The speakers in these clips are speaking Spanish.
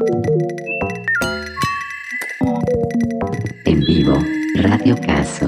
En vivo, Radio Caso.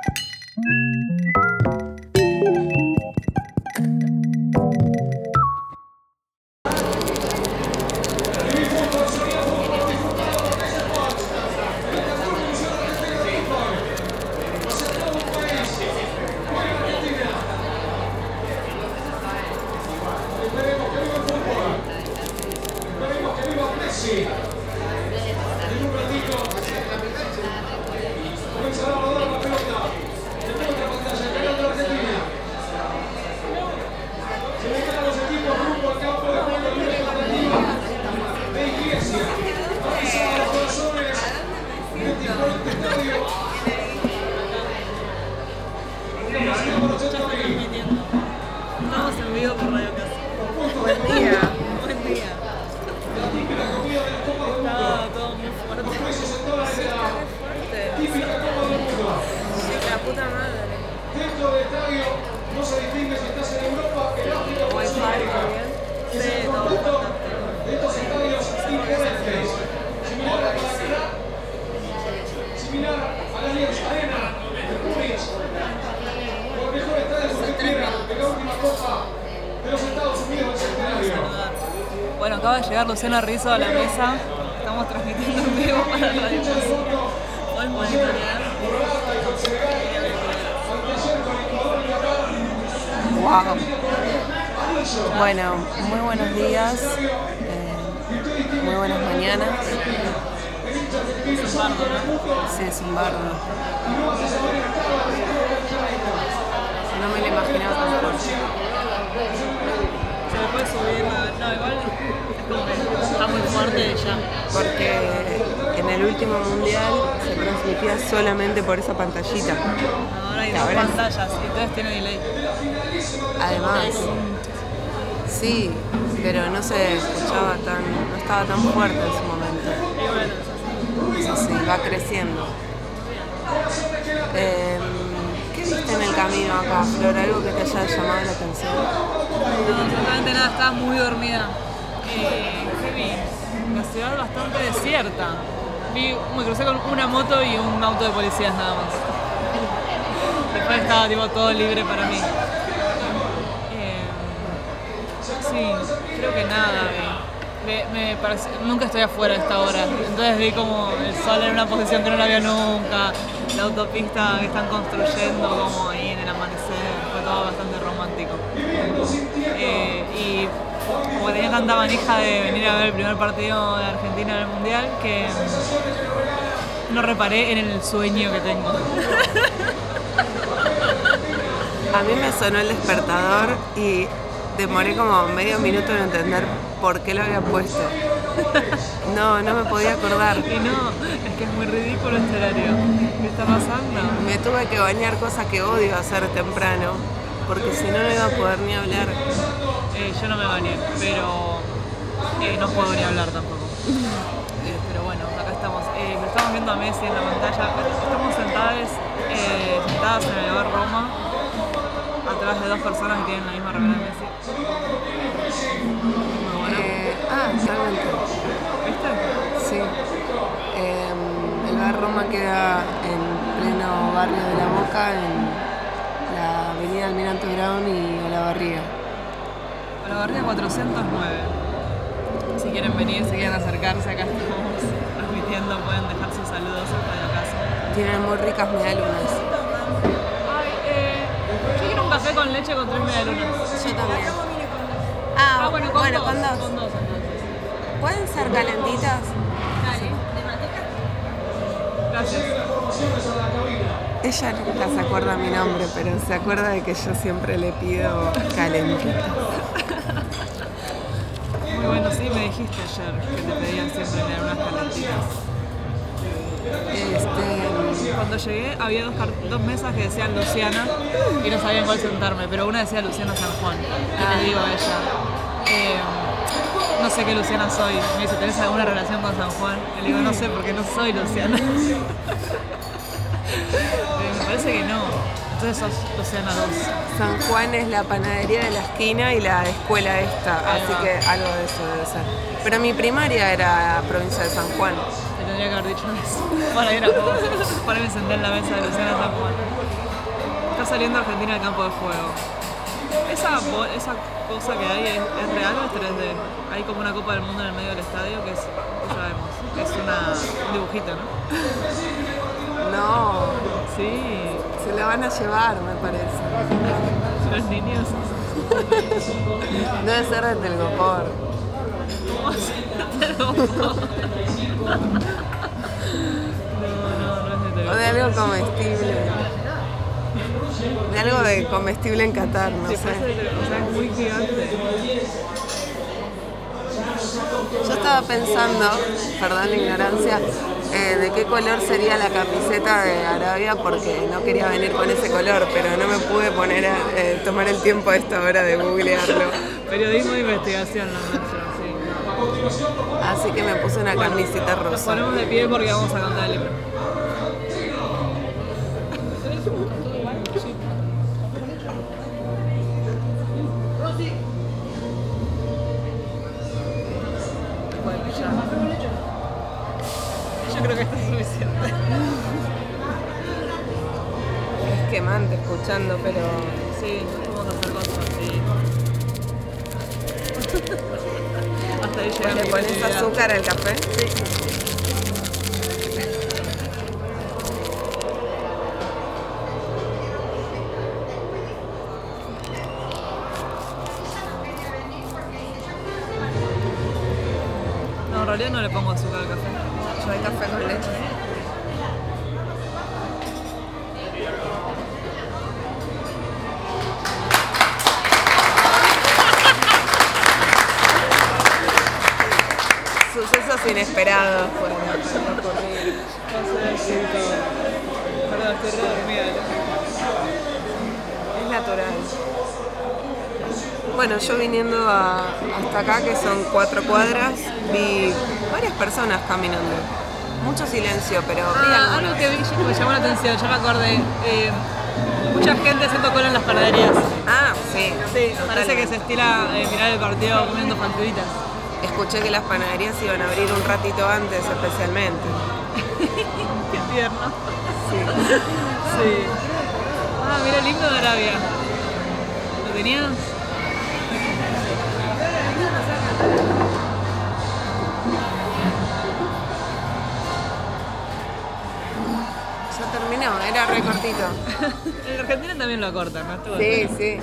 Estamos en vivo por Radio Caso. Buen día. Buen día. Está todo muy fuerte. Sí, la puta madre. Dentro del estadio no se distingue si estás en Europa, en África o en Sudamérica. Sí, todo fantástico. De estos estadios imponentes, similar a Maracaná, similar a la Allianz Arena de Múnich, o el mejor estadio que usted quiera de la última Copa de los Estados Unidos del Centenario. Bueno, acaba de llegar Luciana Rizzo a la mesa. Estamos transmitiendo en vivo para Radio Caso. Hoy monitorear. Wow. Bueno, muy buenos días, muy buenas mañanas. Es un bardo, ¿no? Sí, es un bardo. No me lo imaginaba tan fuerte. Se le puede subir, no, igual es como que está muy fuerte ya. Porque en el último mundial se transmitía solamente por esa pantallita. Ahora hay Y dos ahora es- pantallas y entonces tiene delay. Además, sí, pero no se escuchaba no estaba tan fuerte en su momento. Y bueno, Eso sí, va creciendo. ¿Qué viste en el camino acá, Flor? ¿Algo que te haya llamado la atención? no, absolutamente nada, estaba muy dormida. ¿Qué vi? La ciudad bastante desierta. Me crucé con una moto y un auto de policías nada más. Después estaba tipo todo libre para mí. Sí, creo que nada vi. Me pareció, nunca estoy afuera a esta hora. Entonces vi como el sol en una posición que no la vio nunca, la autopista que están construyendo como ahí en el amanecer, fue todo bastante romántico. Y como tenía tanta manija de venir a ver el primer partido de Argentina en el Mundial, que no reparé en el sueño que tengo. A mí me sonó el despertador y demoré como medio minuto en entender por qué lo había puesto. No me podía acordar. Y no, es que es muy ridículo este horario. ¿Qué está pasando? Me tuve que bañar, cosa que odio hacer temprano, porque si no iba a poder ni hablar. Yo no me bañé, pero no puedo ni hablar tampoco. Pero bueno, acá estamos. Lo estamos viendo a Messi en la pantalla. Estamos sentadas en el bar Roma, atrás de dos personas que tienen la misma remera de Messi. Muy bueno. Totalmente. ¿Viste? Sí. El bar Roma queda en pleno barrio de La Boca, en la avenida Almirante Brown y Olavarría. Olavarría 409. Si quieren venir, si quieren acercarse, acá estamos transmitiendo, pueden dejar sus saludos en Radio Caso. Tienen muy ricas medialunas. Yo quiero un café con leche con 3 medialunas. Yo también. Bueno, con dos. Con dos entonces. ¿Pueden ser calentitas? Dale, ¿de manteca? Gracias. Ella nunca se acuerda mi nombre, pero se acuerda de que yo siempre le pido calentitas. Muy bueno, sí, me dijiste ayer que te pedían siempre leer unas calentitas. Cuando llegué había dos mesas que decían Luciana y no sabía en cuál sentarme, pero una decía Luciana San Juan. Y le digo a ella, no sé qué Luciana soy. Me dice, ¿tenés alguna relación con San Juan? Y le digo, no sé porque no soy Luciana. Me parece que no. Entonces sos Luciana 2. San Juan es la panadería de la esquina y la escuela esta, así que algo de eso debe ser. Pero mi primaria era provincia de San Juan. Te tendría que haber dicho eso. Para ir a jugar. Para me senté en la mesa de Luciana San Juan. Está saliendo Argentina al campo de juego. Esa cosa que hay es real o es 3D. Hay como una Copa del Mundo en el medio del estadio que es, ya sabemos, es un dibujito, ¿no? No, Sí. se la van a llevar, me parece. Los niños. Debe ser de Telgopor. ¿Cómo se No es de O de algo comestible. De algo de comestible en Qatar, no Sí, sé. parece o sea, es muy gigante. Yo estaba pensando, perdón la ignorancia, de qué color sería la camiseta de Arabia porque no quería venir con ese color, pero no me pude poner a tomar el tiempo a esta hora de googlearlo. Periodismo de investigación, lo nuestro, sí. Así que me puse una camiseta Nos rosa. ponemos de pie porque vamos a cantar el libro. Yo creo que esto es suficiente. Es quemante escuchando, pero Sí, vamos a hacer cosas así. Hasta ahí llega ¿le mi pones creatividad. azúcar al café? No, en realidad no le pongo azúcar al café. Yo hay café con leche. Sucesos inesperados pueden ocurrir. Perdón, estoy re dormida. Es natural. Bueno, yo viniendo hasta acá, que son 4 cuadras, vi varias personas caminando. Mucho silencio, pero vi Algo algunas. que vi que me llamó la atención, ya me acordé. Mucha gente haciendo cola en las panaderías. Ah, sí. Sí, parece que se estira mirar el partido comiendo facturitas. Escuché que las panaderías iban a abrir un ratito antes, especialmente. Qué tierno. Sí. Sí. Ah, mira el himno de Arabia. ¿Lo tenías? Ya terminó, era re cortito. En Argentina también lo cortan, ¿no? Estuvo Sí, sí.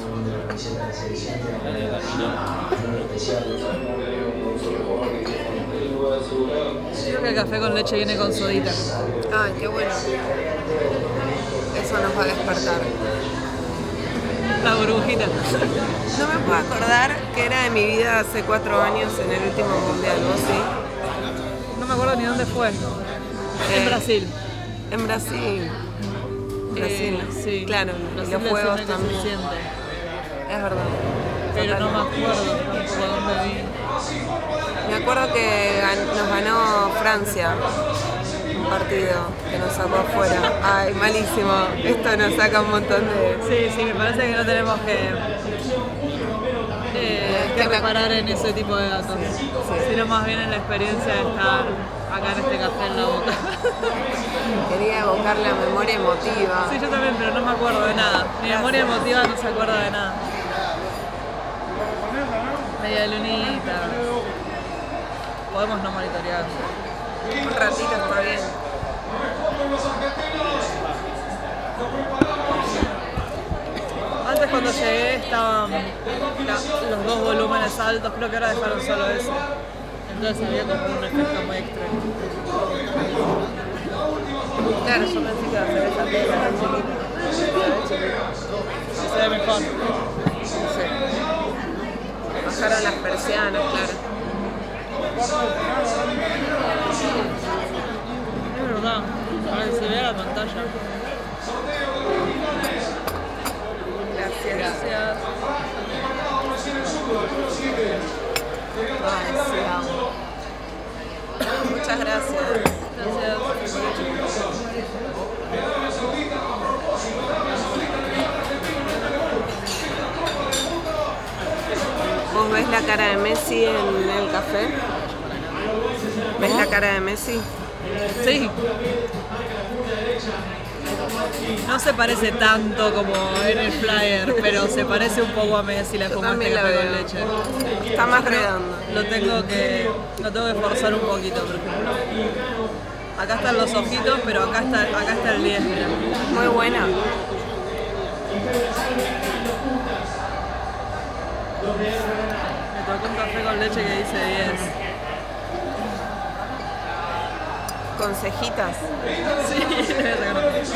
Creo que el café con leche viene con sodita. Ay, qué bueno. Eso nos va a despertar. La burbujita. No me puedo acordar que era de mi vida hace 4 años en el último mundial, ¿vos sí? No me acuerdo ni dónde fue. En Brasil. En Brasil. Brasil, Sí. claro, y Brasil los es juegos una también. suficiente. Es verdad. Pero no me Totalmente. acuerdo tampoco dónde vi. Me acuerdo que nos ganó Francia un partido que nos sacó afuera. Ay, malísimo. Esto nos saca un montón de... Sí, sí, me parece que no tenemos que que me- reparar en ese tipo de datos. Sino más bien en la experiencia de estar acá en este café en la boca. Quería evocar la memoria emotiva. Sí, yo también, pero no me acuerdo de nada. Mi memoria emotiva no se acuerda de nada. Media lunita. Podemos no monitorear. Un ratito está bien. Antes cuando llegué estaban los 2 volúmenes altos, creo que ahora dejaron solo ese. Entonces había como un efecto muy extraño. Claro, yo pensé que iba a ser esa pieza tan chiquita. Se ve mejor. Sí. Bajaron las persianas, claro. Es verdad. Para que se vea la pantalla. Gracias. Gracias. Ay, sí, amo. Muchas gracias. Gracias. cara de Messi en el café? ¿Ves la cara de Messi? Sí. No se parece tanto como en el flyer, pero se parece un poco a Messi la espuma también este la café veo. con leche. Está más redondo. Lo tengo que forzar un poquito, por ejemplo. Acá están los ojitos, pero acá está el 10, mira. Muy buena. Me tocó un café con leche que dice 10. Con cejitas. Sí, le voy a sacar una foto.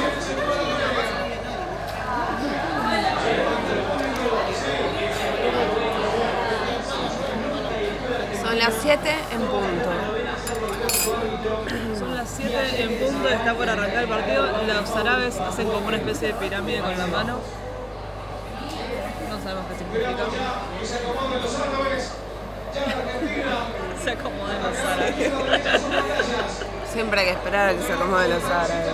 Son las 7 en punto. Son las 7 en punto, está por arrancar el partido. Los árabes hacen como una especie de pirámide con la mano. No sabemos qué significa. Se acomodan los árabes. Siempre hay que esperar a que se acomoden los árabes.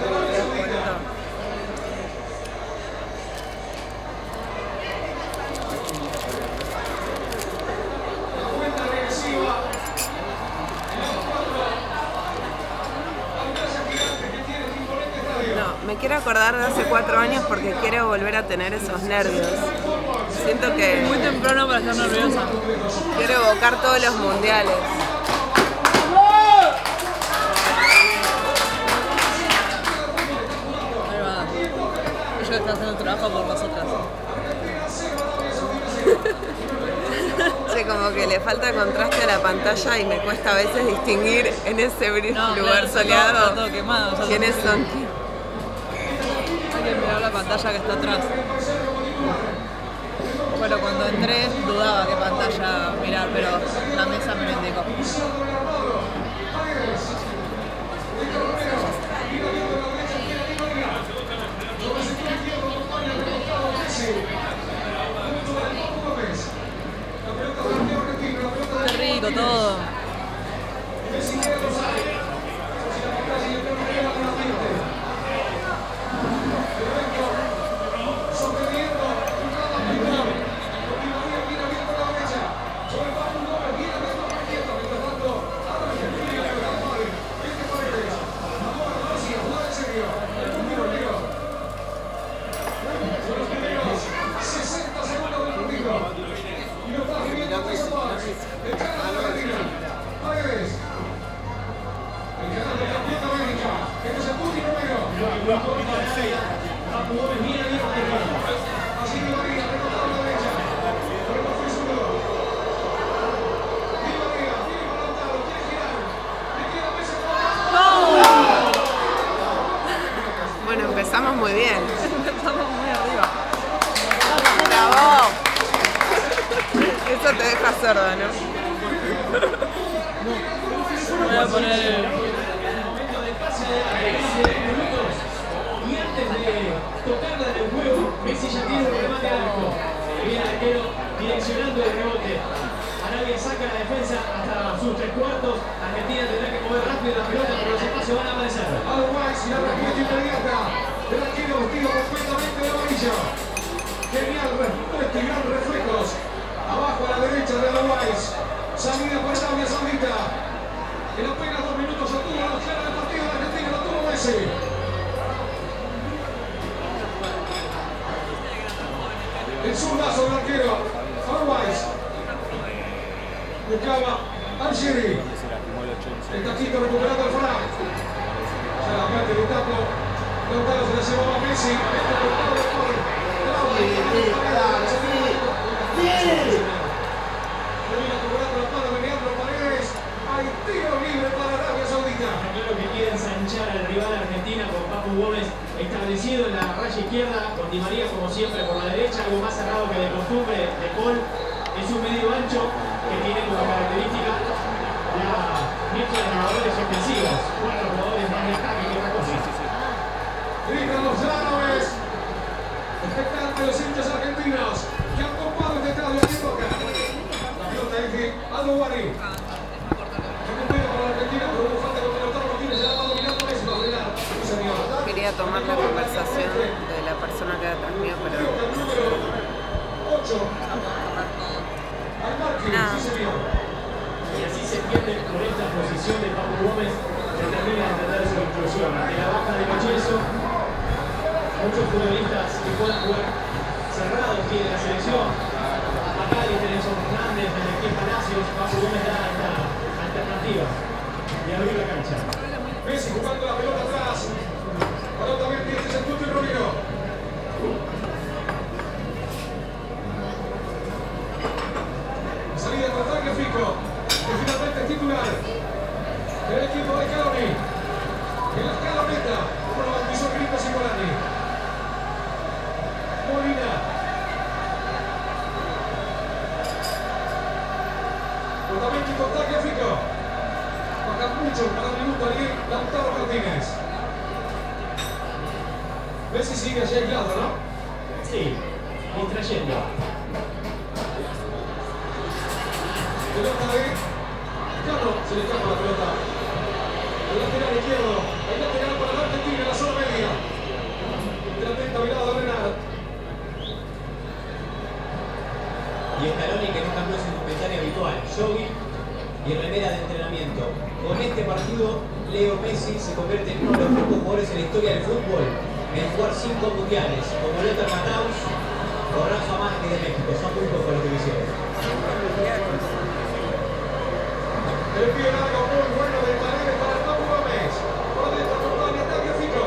No, me quiero acordar de hace 4 años porque quiero volver a tener esos nervios. Siento Muy que temprano para estar nerviosa. quiero evocar todos los mundiales. Ahí va. Ella está haciendo el trabajo por nosotras. Sí, como que le falta contraste a la pantalla y me cuesta a veces distinguir en ese No, lugar claro, está soleado todo quemado. O sea, quiénes son. hay que mirar la pantalla que está atrás. Bueno, cuando entré dudaba qué pantalla mirar, pero la mesa me lo indicó. Qué rico todo. Bueno, empezamos muy bien. Estamos muy arriba. ¡Bravo! Eso te deja sorda, ¿no? Voy a poner. Y antes de tocarla en el juego, Messi ya tiene un remate al arco. Viene el arquero direccionando el rebote. Arabia saca la defensa hasta sus 3/4. Argentina tendrá que mover rápido la pelota, pero los espacios van a aparecer. Uruguay, y la respuesta inmediata del arquero vestido completamente de amarillo. Genial respuesta y gran reflejos. Abajo a la derecha de Uruguay. Salida por Arabia Saudita. En apenas 2 minutos obtuvo la opción del partido de Argentina, lo tuvo Messi. El zurdazo del arquero. Uruguay. Buscaba Al-Shiri. El taquito recuperando el Farah. Ya la parte de taco. Lautaro se la llevaba a Messi. Termina cobrando la mano de Leandro Paredes. Hay tiro libre para Arabia Saudita. Claro que quiere ensanchar al rival argentina con Papu Gómez establecido en la raya izquierda, con Di María como siempre por la derecha, algo más cerrado que de costumbre. De Paul es un medio ancho que tiene como característica la mezcla de jugadores ofensivos, 4 jugadores más de ataque que otra cosa. Gritan los árabes. Expectantes los hinchas argentinos que han copado este estadio aquí en Boca. La pelota es de Aldo Barri. Recupera para la Argentina, pero hubo falta contra Lautaro Martínez. Ya la va dominando Messi para frenar. Sí, señor. Quería tomar la conversación de la persona que la transmitió, pero Número 8. Al margen, nada, sí, defienden con esta posición de Papu Gómez que termina de entender su inclusión. Ante la baja de Cocheso, muchos futbolistas que puedan jugar cerrados tiene la selección. Acá Nelson Fernández, Ezequiel Palacios, Papu Gómez da esta alternativa y abrir la cancha. Messi jugando la pelota atrás. Ahora también tiene ese punto y Romero. Salida con Tagliafico, que finalmente es titular del equipo de Caloni. En la escaloneta, como lo bautizó Filippo Cicolani. Molina. Otamendi con Tagliafico. Baja mucho para el minuto allí Lautaro Martínez. Messi sigue allá aislado, ¿no? Sí, distrayendo. Pelota de Cano, se le escapa la pelota. El lateral izquierdo, el lateral para la Argentina en la zona media. El atento mirado de Renard. Y Scaloni que no cambió su indumentaria habitual, jogging y remera de entrenamiento. Con este partido, Leo Messi se convierte en uno de los pocos jugadores en la historia del fútbol en jugar 5 mundiales, como Lothar Matthaus o Rafa Márquez de México. Son muy pocos los que lo hicieron. El pie largo muy bueno de Paredes para el Papu Gómez. Por dentro acompaña Tagliafico.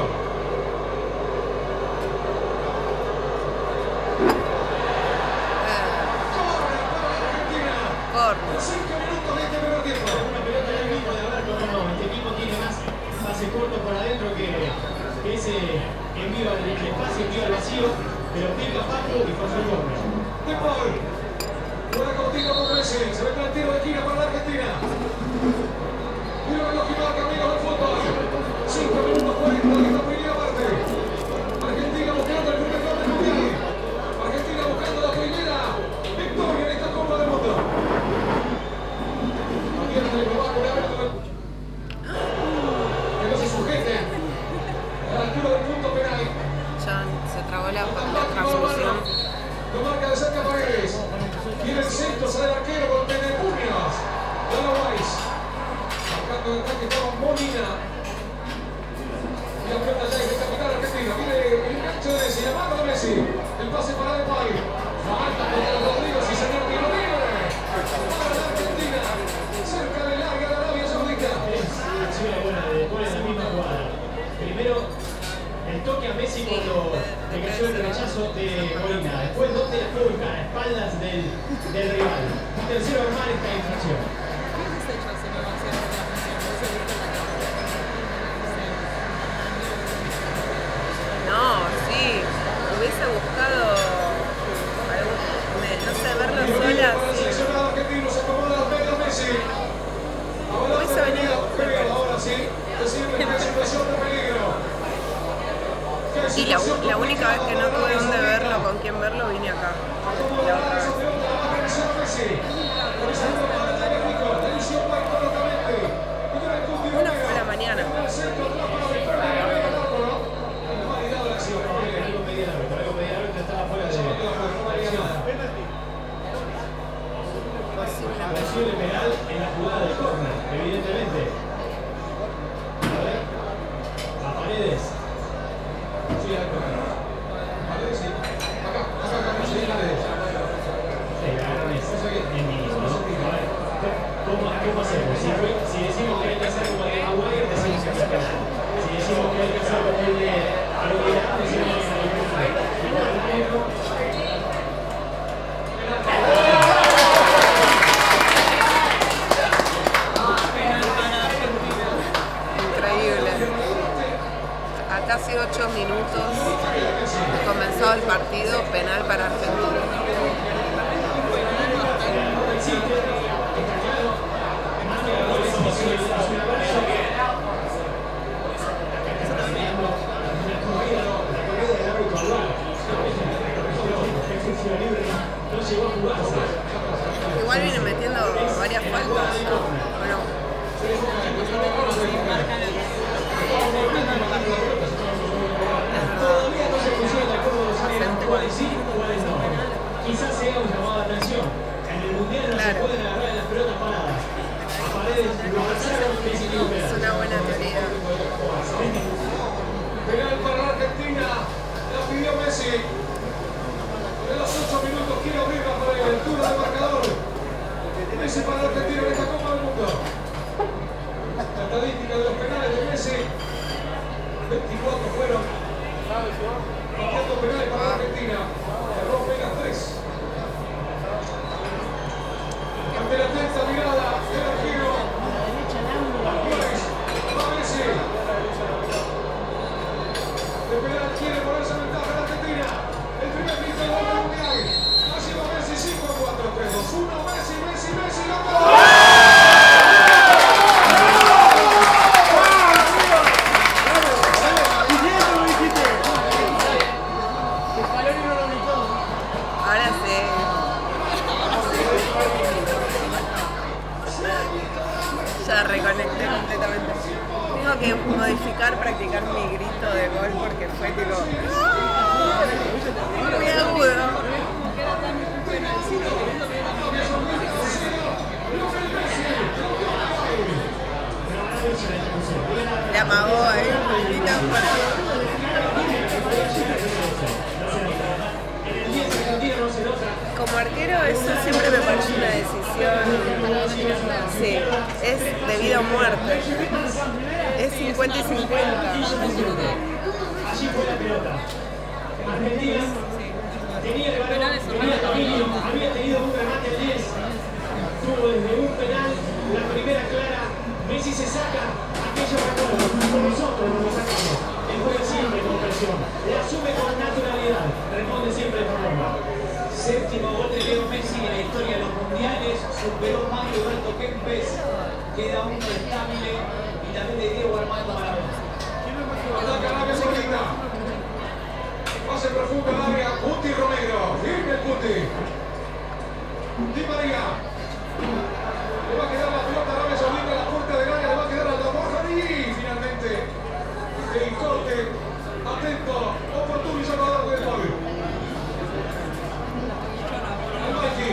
Corre para la Argentina. Corre. 5 minutos de este primer tiempo. Una pelota en el mismo de Alberto, no, este equipo tiene más pase corto por adentro que ese envío al espacio, envío al vacío, pero pica Papu y fue su gol. De Paul. Juega contigo con Messi. Se ve el tiro de esquina para la Argentina. Mira el reloj y marca, amigos del fútbol. 5 minutos 40 de esta primera parte. Argentina buscando el primer gol del mundial. Argentina buscando la primera victoria en esta Copa del Mundo. Abierto el Eslovaco, le abre todo el... Que no se sujeten a la altura del punto penal. John se trabó la transmisión. Lo marca de cerca Paredes. Tiene el centro, sale el arquero con Penepuñas. Dana Weiss. Marcando el ataque estaba Molina. Y la pelota ya es de capitán argentino. Viene el enganche de Messi, la mano de Messi. El pase para Depay. Falta contra Rodrigo, sí señor, tiro libre. Para la Argentina. Cerca de larga de Arabia Saudita. Acción buena de Paul en la misma jugada. Primero, el toque a Messi cuando le cayó el rechazo de Molina. Después, ¿dónde la fue a buscar? A espaldas del rival. Un tercero armar esta infracción. No, sí. Hubiese buscado algún, no sé, verlo sola. Para el seleccionado argentino se acomoda las medias Messi. Ahora Hubiese venido. ahora sí. Recibe una situación de peligro. Y la única vez que no tuve dónde verlo, con quién verlo, vine acá. La otra vez. Una fue a la mañana. Algo mediano estaba fuera de posible penal en la jugada del córner, evidentemente. A ver, a Paredes. Sí, Paredes, sí. Acá, sí, Paredes. Sí, agarran eso. En mínimo, ¿no? A ver, ¿cómo hacemos? Si decimos que hay que hacer como el de Maguire, decimos que es penal. Si decimos que hay que hacer como el de Aguilera, decimos que es penal. Increíble. A casi 8 minutos de comenzado el partido, penal para Argentina. Igual viene metiendo varias faltas. Bueno, Todavía no se consigue el acuerdo de los cuáles sí, cuáles no. Es una buena teoría. Penal para la Argentina, la pidió Messi. En los 8 minutos quiere abrirla para la altura del marcador. Messi para la Argentina en esta Copa del Mundo. La estadística de los penales de Messi, 24 fueron. Pateando penales para la Argentina. Erró apenas 3. Ante la atenta mirada del arquero. Va Messi. El penal quiere ponerse en ventaja de Argentina. El primer grito del Mundial. Ha sido Messi 5-4, 3-2-1. Messi, Messi, Messi. ¡Gol! Ahora sí. Ya reconecté completamente. Tengo que practicar mi grito de gol porque fue tipo muy agudo. Le amagó ahí un poquito como arquero eso siempre me parece una decisión, sí, es de vida o muerte, es 50 y 50. Allí fue la pelota. Argentina tenía el balón, tenía dominio, había tenido un remate al 10. Tuvo desde un penal la primera clara. Messi se saca aquellos recuerdos, como nosotros nos lo sacamos. Él juega siempre con presión, le asume con naturalidad, responde siempre de forma. Séptimo gol de Leo Messi en la historia de los mundiales, superó más de Roberto Kempes, queda un estable y también de Diego Armando Maradona. Ataca Arabia Saudita. Pase profundo al área. Guti Romero. Firme el Guti. Di María. Le va a quedar la pelota a Arabia Saudita en la puerta del área. Le va a quedar a la Borja y finalmente el corte. Atento. Oportuno y salvador del gol. Al-Malki.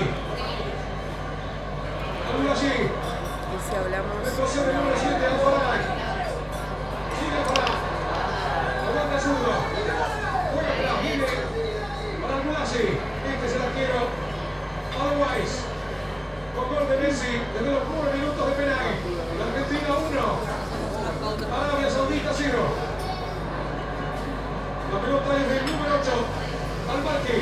Al-Mulashi. Y si hablamos Retrocede el número 7 Al-Faraj. Sigue Al-Faraj. Aguanta zurdo. Juega atrás. Viene para Al-Mulashi. Este es el arquero. Al-Wais. Con gol de Messi desde los 9 minutos de penal. La Argentina 1. Arabia Saudita 0. La pelota es del número 8. Al-Malki.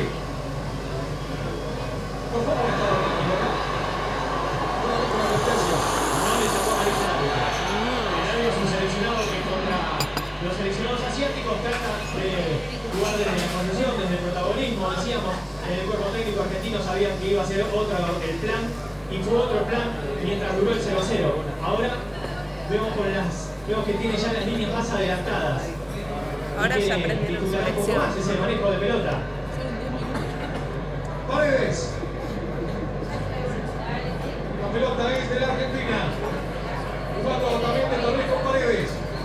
Por favor, está hablando, ¿verdad? Una asistencia. No le tocó a el área es un seleccionado que contra los seleccionados asiáticos trata de jugar desde la posesión, desde el protagonismo. Decíamos, en el cuerpo técnico argentino sabían que iba a ser otro el plan y fue otro plan mientras duró el 0-0. Ahora vemos que tiene ya las líneas más adelantadas. ahora ya aprendieron su lección. Es el manejo de pelota. Paredes. La pelota es de la Argentina. Jugando también de Torres con Paredes.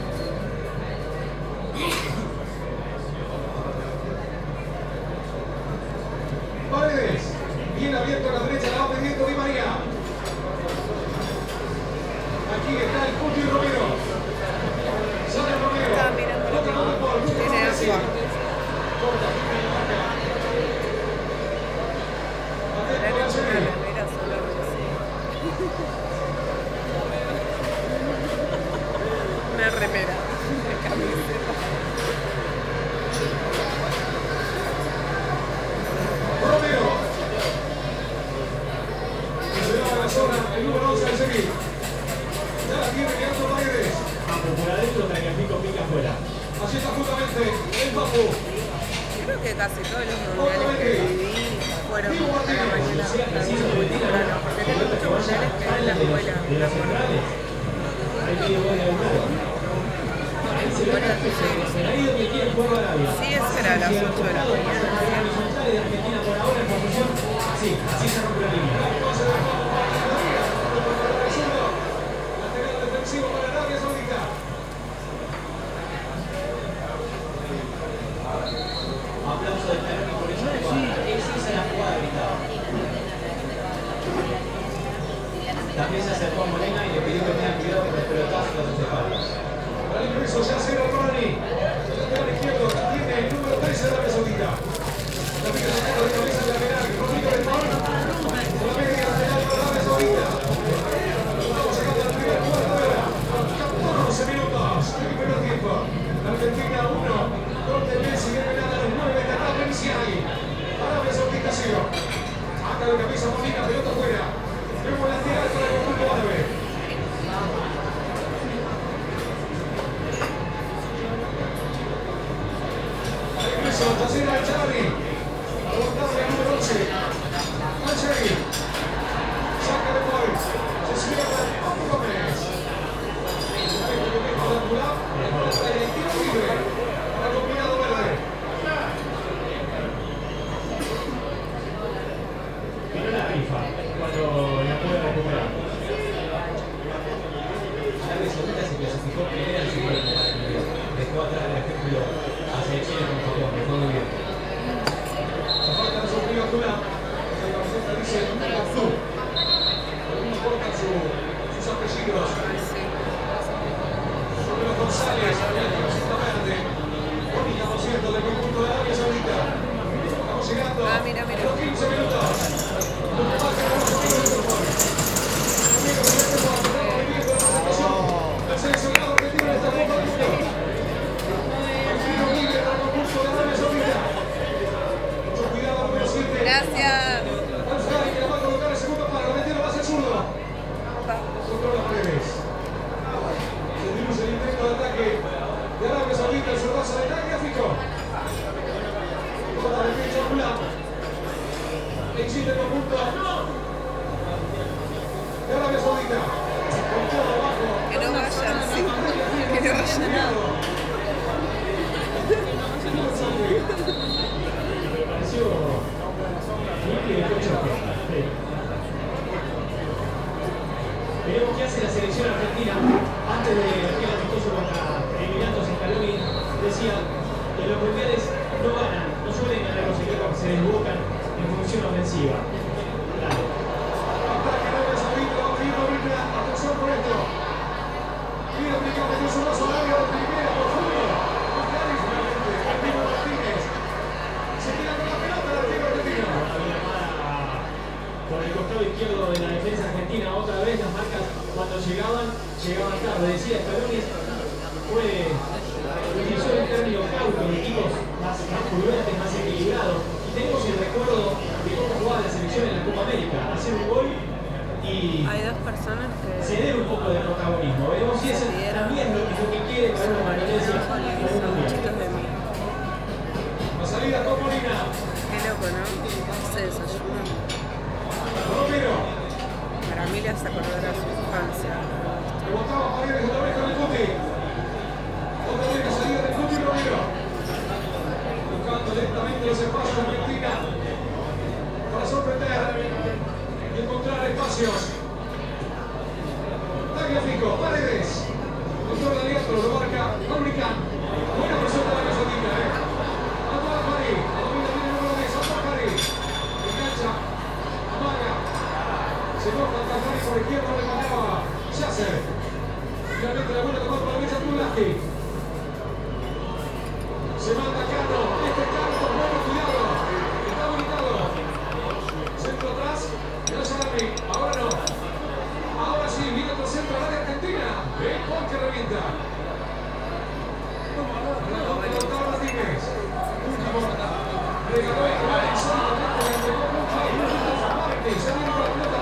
Paredes. Bien abierto a la derecha, la va pidiendo Di María. Aquí está el Guti Romero. Sale Romero. Estaba mirando Toca con el gol. Tiene agua. Corta, firme la marca. Era Atento al una segundo. remera solo una remera de camiseta. Romero. Se va a la zona el número 11 al seguir. Ya la tiene Leandro Paredes. Por adentro, Tagliafico pica afuera. Allí está justamente el Papu. Creo que casi todos los mundiales que viví fueron a la mañana muy temprano, porque tengo muchos mundiales que en la escuela. De las centrales. Hay medio gol de Agüero. Ahí donde quiere jugar Arabia. Sí, eso era a las 8 de la mañana. Centrales de Argentina por ahora en posición. Así se rompe la línea. Lateral defensivo para Arabia Saudita. Aplauso de Scaloni por esa jugada. Esa es la jugada gritada. También se acercó a Molina y le pidió que tenga cuidado con los pelotazos. Atención, Yacira del Chavi. Aguantable el número 11. Mancheri. Saca de gol. Se cierra Papu Gómez. El tiro libre para el combinado verde. Ganó la rifa cuando la puede recuperar. Arabia Saudita se clasificó primera en su grupo. Dejó atrás, por ejemplo, a selecciones como Japón, que fue muy bien. Falta de su criatura. La camiseta dice Azul. Algunos portan sus apellidos. Sobre los González, la camiseta verde. Bonita, por cierto, del conjunto de Arabia Saudita. Estamos llegando a los 15 minutos. El seleccionado argentino de esta Copa del Mundo. El tiro libre para el conjunto de Arabia Saudita. Mucho cuidado, número 7. Gracias. Al-Fari, que la va a colocar el segundo palo. Metiendo más el zurdo. Controla Paredes. Se diluye el intento de ataque de Arabia Saudita. El zurdazo de Tagliafico. Toda la derecha Abdullah. Existe el conjunto de Arabia Saudita. Con todo abajo. Que no vayan, sí. Que no vayan nada. Me pareció muy de choque. Veremos qué hace la selección argentina. Antes de aquel amistoso contra Emiratos, Scaloni decía que los mundiales no ganan, no suelen ganar los equipos que se desbocan en función ofensiva. Claro. Ataque Arabia Saudita. Va a venir Mobrina. Atención por esto. Mira, aplicado de su brazo al área de primera. Por favor. Buscari finalmente. Arturo Martínez. Se queda con la pelota el arquero argentino. Había armada por el costado izquierdo de la defensa argentina. Otra vez las marcas cuando llegaban tarde. Decía Scaloni utilizó el término cauto de equipos más prudentes, más equilibrados. Y tenemos el recuerdo de cómo jugaba la selección en la Copa América. Hacer un gol y Hay dos personas que ceder un poco de protagonismo. Veremos si eso también lo que quiere para una permanencia en un son mundial. chicos de mí. La salida con Molina. Qué loco, ¿no? Se desayunan. Romero. Para mí le hace acordar a su infancia. Rebotaba Paredes otra vez con el Cuti. Otra vez la salida del Cuti Romero. Buscando lentamente los espacios de Argentina para sorprender y encontrar espacios. Tagliafico, Paredes. Controla el diestro, lo marca Fabricán. Buena presión de la Saudita, Al-Fari. La domina tiene el número 10, Al-Fari. Engancha. Amaga. Se enoja Al-Fari por izquierda, remataba Yasser. Finalmente la buena tomada por la derecha Abdullahi. Se manda Cano. Cano, bueno, cuidado. Está habilitado. Centro atrás. Ya Salami. Ahora no. Ahora sí, viene otro centro al área argentina. El Juan que revienta. Lautaro Martínez. Último. Regaló el gol insólitamente. Le entregó mucho a Martínez. Se viene con la pelota.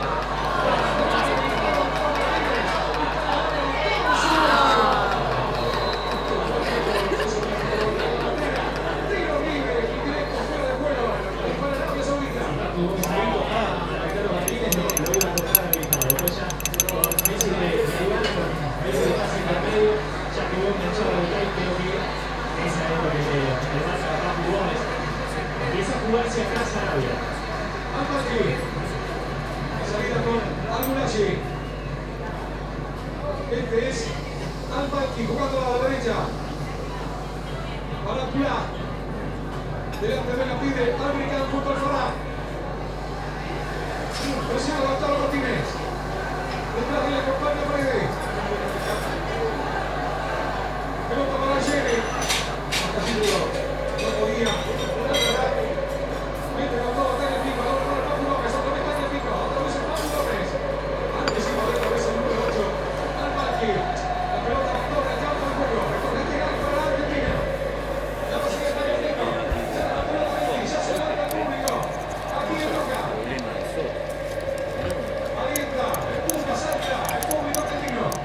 Tiro libre, directo, fuera de juego. Para Arabia Saudita. Tuvo un segundo Lautaro Martínez, lo iba a tocar habilitado. Después ya con Messi de rival, con Messi de pase intermedio, ya quedó enganchado al gol. Creo que esa es lo que le pasa a Papu Gómez. Empieza a jugarse atrás Arabia. Al-Malki. Salida con Al-Mulashi. Este es Al-Malki jugando a la derecha. Para Pula. Delante de la pide Al-Bricán junto al Farah. Presiona Lautaro Martínez. Detrás de la acompaña Paredes. Pelota para Jerry. Hasta Silvio. No podía. Mete con todo Tagliafico. Ahora para el Papu Gómez. Otra vez Tagliafico. Otra vez el Papu Gómez. Antes iba otra vez el número 8. Al-Malki. La pelota recorre el campo de juego. Recorre el llegar para la Argentina. La pasada de Tagliafico. Se da la pelota a Messi. Ya se levanta el público. Aquí le toca. Ahí entra. Empuja, salta. El público argentino.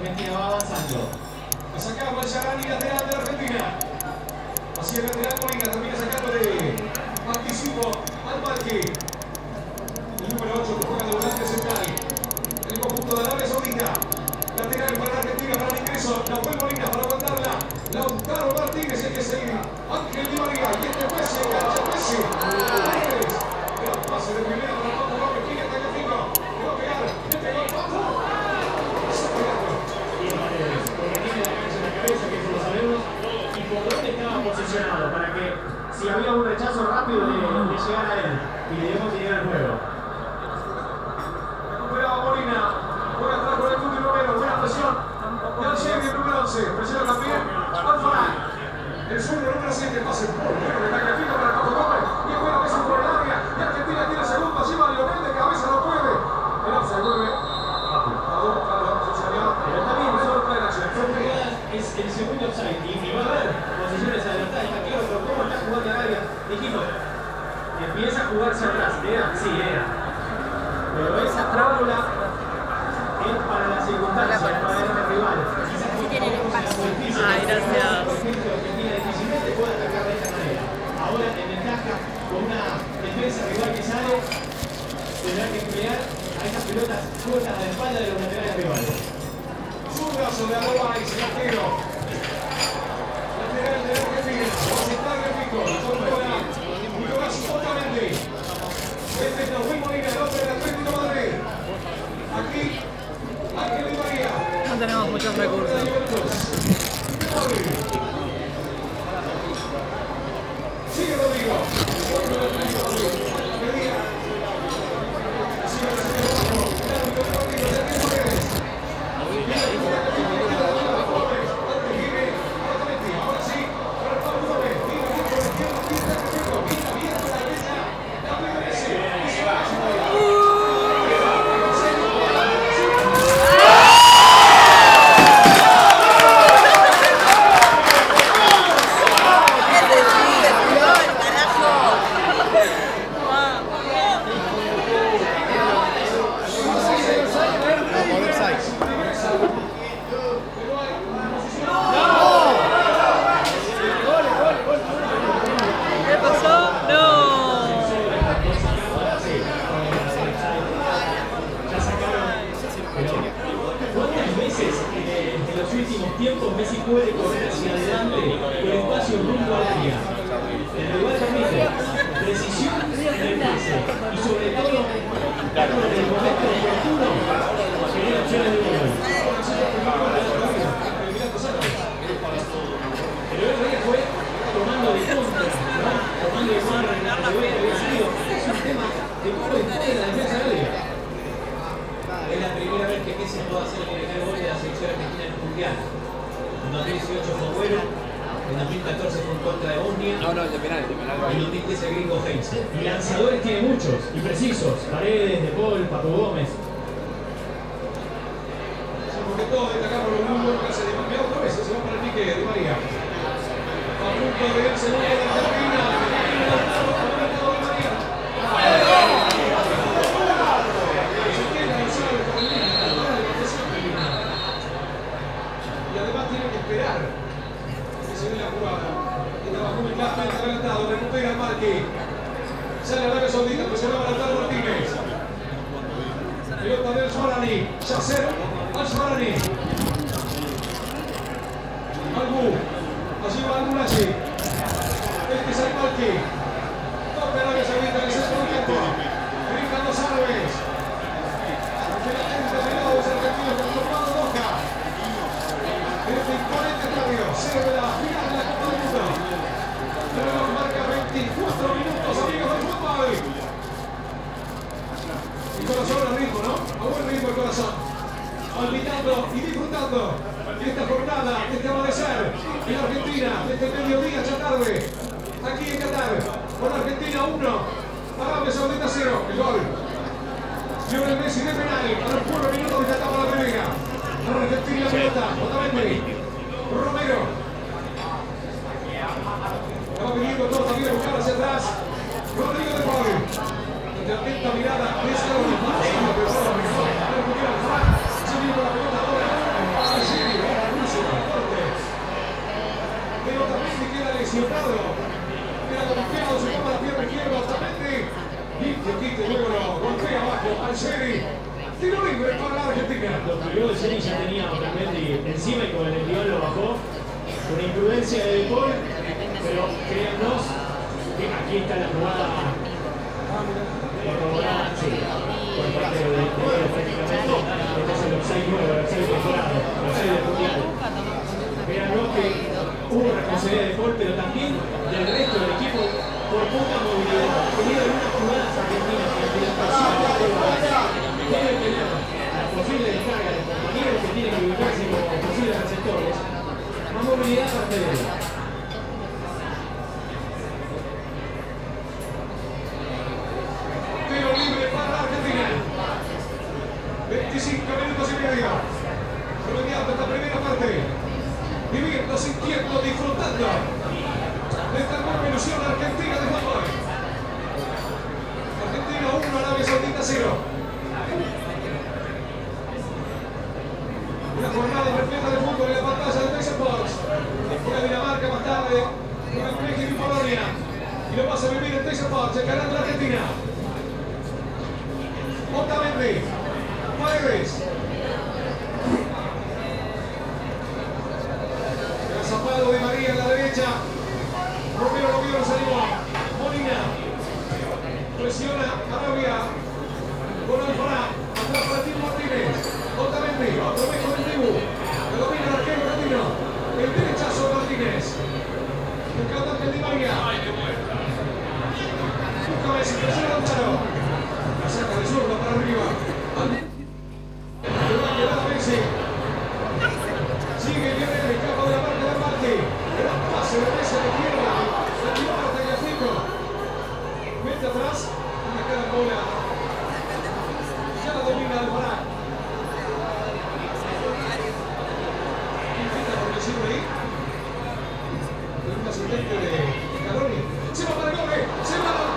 Argentina va avanzando. La sacaba Yarani, lateral de la Argentina. Así el lateral Molina termina sacándole anticipo al Marqui. El número 8 que juega de volante central. El conjunto de Arabia Saudita. Lateral para la Argentina, para el ingreso. Nahuel Molina para aguantarla. Lautaro Martínez, el que es el Ángel Di María. Y este Messi, engancha Messi. Gran pase de primera para Papu Gómez. Quiere Tagliafico. Le va a pegar. Le pegó el Papu. Se ha pegado. Y Paredes, porque tiene la cancha en la cabeza, que eso lo sabemos. Y por dónde estaba posicionado, para que si había un rechazo rápido de llegar a él. Y le dejó llegar al juego. Recuperaba Molina. Juega atrás con el Cuti Romero. Buena presión. Y al Chevy, el número 11. Presiona también Alfarán. El suelo número 7. Pase muy bueno de Tagliafico para Papu Gómez. Y buena vez por el área. Y Argentina tiene segundo. Lleva Lionel de cabeza. No puede. El offside vuelve. Pero también son pegadas, es el segundo offside. Y va a haber posiciones adelantadas. Está claro, pero ¿cómo está jugando Arabia? Dijimos, empieza a jugarse atrás. ¿Era? Sí, era. Pero esa trábula es para las circunstancias, para el rival. Sí tienen espacio. Ay, gracias. Argentina difícilmente puede atacar de esta manera. Ahora en ventaja con una defensa rival que sale, tendrá que emplear a esas pelotas cortas a la espalda de los laterales rivales. Zurdazo de Alobais, el arquero. Lateral de Argentina. Se está Tagliafico. Controla Nicolás Otamendi. Este es Nahuel Molina, el hombre del Atlético de Madrid. Aquí, Ángel Di María. No tenemos muchos recursos. Sigue Rodrigo. ¿Qué pasó? No. ¿Cuántas veces en los últimos tiempos Messi puede correr hacia adelante con espacio rumbo al área? El rival permite precisión en el pase y sobre todo en el momento oportuno genera opciones de gol. Pero el día fue tomando de contra, ¿no? Tomando de contra en la que había salido. Es un tema de cómo dispone la defensa aérea. Es la primera vez que Messi puede hacer el primer gol de la selección argentina en el Mundial. En 2018 fue bueno, en 2014 fue en contra de Bosnia. El de penal. En 2010 el gringo Heinz. Y lanzadores tiene muchos y precisos. Paredes, De Paul, Papu Gómez. Porque todos destacamos los muy buenos que hace Di María. Otra vez se va para el pique de Di María. A punto de ir segundo de Argentina. Y además tiene que esperar que se dé la jugada. Y trabajó muy claramente adelantado. Recupera el Marqui. Sale Arabia Saudita. Presionaba a Lautaro Martínez. Pelota del Al-Shmarani. Yasser Al-Shmarani. Albu. Allí va Al-Mulashi. Este es el Marqui. Toca Arabia Saudita en el centro del campo. Brincan los árabes. Atentos mirados argentinos con Tomado Boca. Este imponente estadio. Cero de la final de la Copa del Mundo. El reloj marca 24 minutos, amigos del fútbol. El corazón al ritmo, ¿no? A buen ritmo el corazón. Palpitando y disfrutando de esta jornada, de este amanecer en Argentina, de este mediodía, esta tarde, aquí en Qatar, con Argentina 1, Arabia Saudita 0, el gol. Lionel Messi de penal, a los 4 minutos de esta etapa la primera. Argentina pelota, Otamendi, Romero. La va pidiendo todo, también a buscar hacia atrás. Rodrigo de Paul. De atenta mirada, es Carlos. Se viene con la pelota ahora. el gol de Ceni ya tenía Otamendi encima y con el rival lo bajó. Una imprudencia de De Paul, pero créannos que aquí está la jugada corroborada, sí, por parte de prácticamente. Este es el offside nuevo, el offside temporada, el offside del mundial. Créannos que hubo responsabilidad de De Paul, pero también del resto del equipo por poca movilidad. Ha tenido algunas jugadas argentinas que al final debe tener la posible descarga de los compañeros que tienen que ubicarse como posibles receptores. Más movilidad parte de él. Tiro libre para Argentina. 25 minutos y medio. Promediando esta primera parte. Viviendo, sintiendo, disfrutando de esta nueva ilusión argentina de fútbol. Argentina 1, Arabia Saudita 0. Una jornada repleta de fútbol en la pantalla de Tyson Sports. Juega Dinamarca más tarde, juega México y Polonia. Y lo vas a vivir en Tyson Sports, el canal de la Argentina. Otamendi, Paredes. El zapado de María en la derecha. Romero lo vio, lo salió. Molina. Presiona Arabia. Con Alfará. Atrás para Timo Martínez. Otamendi. Otro mejor del Dibu. Que domina el arquero argentino. El derechazo de Martínez. Buscando a Di María. Busca Messi. Presiona Lautaro. La saca de zurdo para arriba. Le va a quedar a Messi. Sigue Lionel, escapa de la marca de Martí. Gran pase de Messi a la izquierda. La tiró para Tagliafico. Mete atrás. Una carambola. Ya la domina Alvará. ¿Quién quita por decirlo ahí? Un asistente de Scaloni. Se va para el gol. Se va para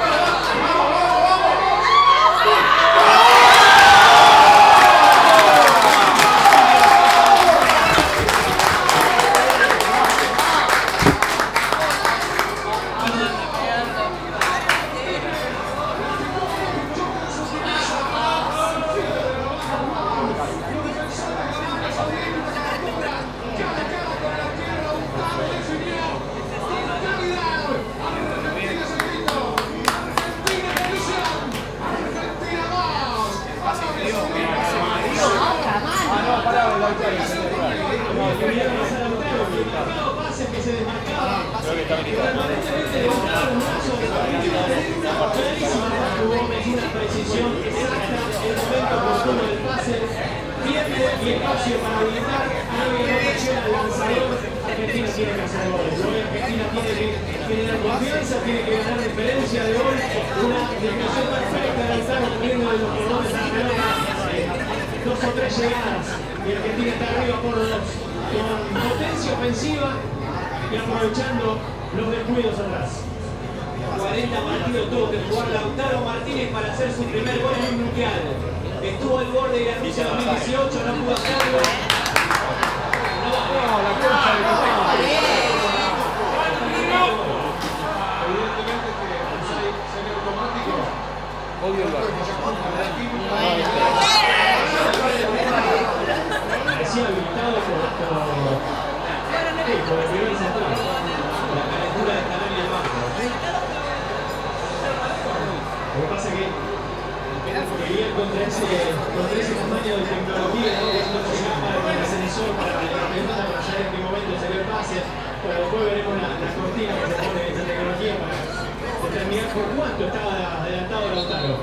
aprovechando los descuidos atrás. 40 partidos tuvo que jugar Lautaro Martínez para hacer su primer gol en un mundial. Estuvo al borde de la Rusia 2018, no pudo hacerlo. No bajó la concha de evidentemente que sería automático. Obvio parecía habilitado por el primer central. la calentura de Scaloni al banco. Lo que pasa es que querían contra ese tamaño de tecnología, ¿no? Que no llegaba para el ascensor, para la pelota, para saber en qué momento salió el pase. Bueno, después veremos la cortina que se pone en esa tecnología para determinar por cuánto estaba adelantado Lautaro.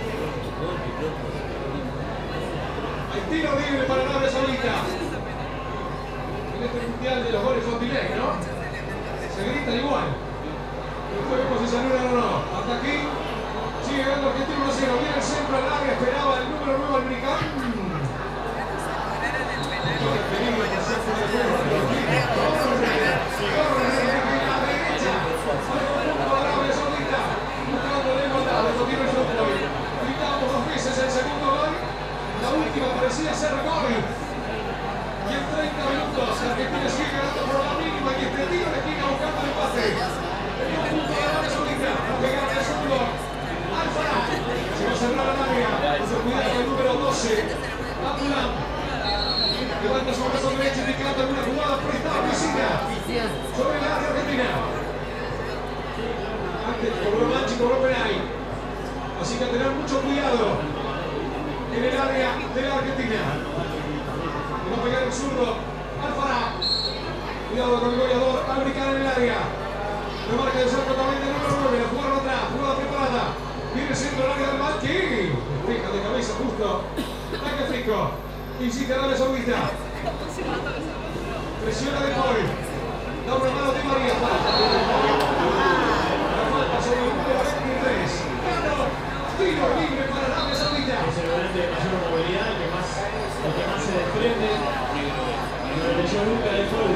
Hay tiro libre para Arabia Saudita. En este mundial de los goles con delay, ¿no? Se gritan igual. Después vemos si se anulan o no. Hasta aquí sigue ganando Argentina 1-0. Viene el centro al área, esperaba el número 9 al Bricán. Gritamos 2 veces el segundo gol. La última parecía ser gol. Y en 30 minutos Argentina sigue ganando por la mínima y este tiro de esquina buscando el empate. El conjunto de Arabia Saudita que gana el segundo. Alfará se va a cerrar al área. Mucho cuidado el número 12. Abdullah. Levanta su brazo derecho indicando alguna jugada prestada visita sobre el área argentina. Antes cobró Manchi, cobró penal. Así que a tener mucho cuidado en el área de la Argentina. Le va a pegar el zurdo Alfará. Cuidado con el goleador Albricar en el área. Remarca de cerco también de número 9. La jugaron atrás, jugada preparada. Viene siendo el área del Manchi. Deja de cabeza justo. Magnífico. Insiste Arabia Saudita. Presiona de Paul. Da una mano de María. Falta. La falta sobre el número 23. Tiro libre para Arabia Saudita. Es el volante de mayor movilidad, el que más se desprende. No le leyó nunca de Paul.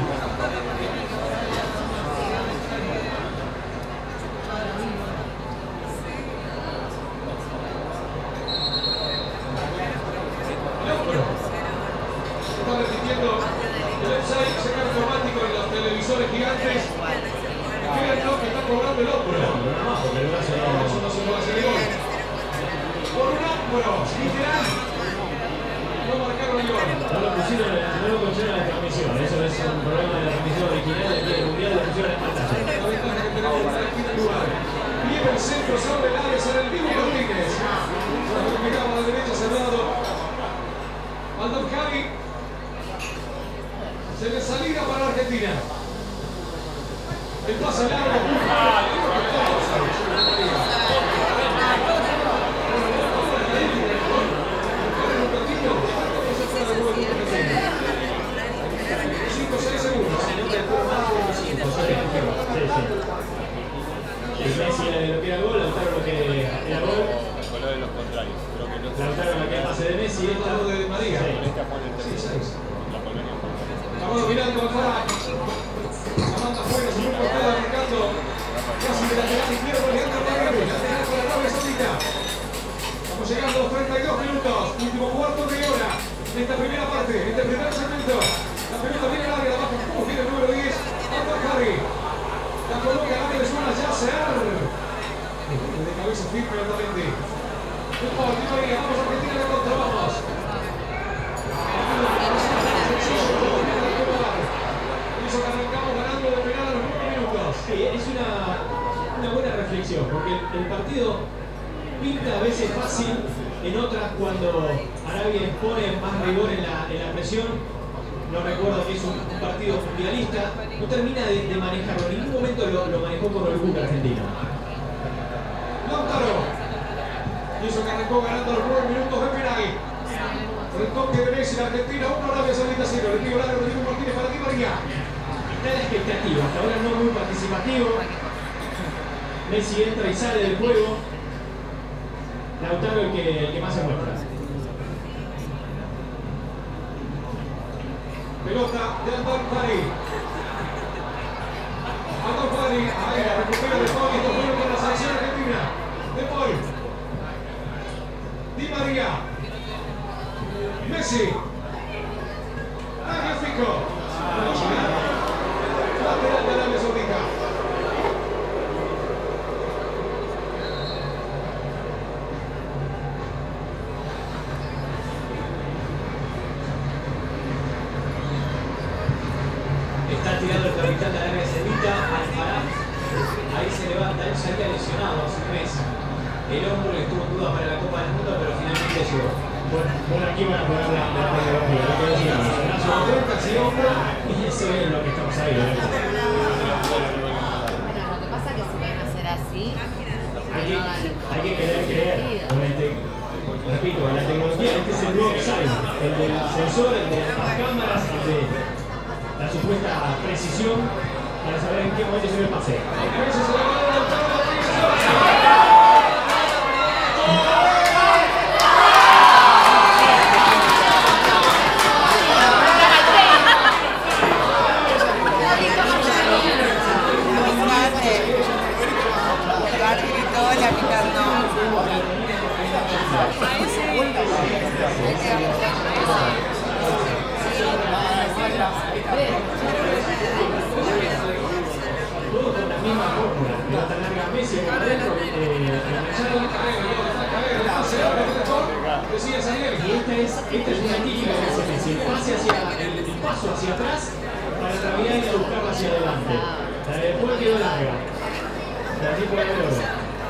Está repitiendo el offside, señal automático en los televisores gigantes. Fíjense que está cobrando el hombro. Eso no se puede hacer el gol. Por un hombro, literal. No marcaron el gol. No lo pusieron en la transmisión. Eso es un problema de la transmisión original aquí en el Mundial, lo pusieron en pantalla. La ventaja que tenemos para el quinto lugar. Viene el centro sobre el área, en el Dibu Martínez. Cuando pegaba a la derecha, cerrado. Aldon Javi. Se le salida para Argentina. El pase largo. Messi lo que era gol, Lautaro lo que era gol. El color de los contrarios. Creo que no es Lautaro lo que era pase de Messi. El lado de María. molesta Juan el tercero. La Polonia. Acabado mirando afuera. La manda afuera, se fue cortada marcando. Casi de lateral izquierdo, Leandro Paredes. Lateral para Arabia Saudita. Estamos llegando a los 32 minutos. Último cuarto de hora. En esta primera parte, en este primer segmento. La pelota viene al área, la baja como viene el número 10. Aldon Javi. La coloca al área de zona Yasser. De cabeza firme lentamente. Vamos, María, vamos Argentina de contra, vamos. Eso que arrancamos ganando de penal a los 9 minutos. Sí, es una buena reflexión, porque el partido pinta a veces fácil, en otras cuando Arabia impone más rigor en la presión. No recuerdo que es un partido mundialista, no termina de manejarlo, en ningún momento lo manejó con orgullo Argentina. Lautaro. Y eso que arrancó ganando los 9 minutos de penal. El toque de Messi en Argentina, 1 Arabia Saudita 0. El tiro largo de Dibu Martínez para Di María. Está la expectativa, hasta ahora no muy participativo. Messi entra y sale del juego. Lautaro el que más se muestra. Pelota de Aldon Javi. Aldon Javi. Ahí la recupera de Paul. Esto fue con la selección argentina. De Paul. Di María. Messi. Magnífico. Lateral de Arabia Saudita. Está tirado el capitán de Arabia Saudita, Alfará. Ahí se levanta, él se había lesionado hace un mes. El hombro le estuvo en duda para la Copa del Mundo, pero finalmente llegó. Bueno, aquí van a poner la tecnología, lo que decíamos. Brazo de puertas y hombro, y eso es lo que estamos ahí. Bueno, lo que pasa es que si van a hacer así, Hay que querer creer. Repito, la tecnología, este es el nuevo design, el del sensor, el de las cámaras, el de la supuesta precisión para saber en qué momento se ve el pase. Todo con la misma fórmula. Pelota larga Messi por adentro, Decía Saniel. y esta es una típica que hace Messi. El pase hacia el paso hacia atrás para en realidad ir a buscarla hacia adelante. La de después quedó larga. Y así fue el oro.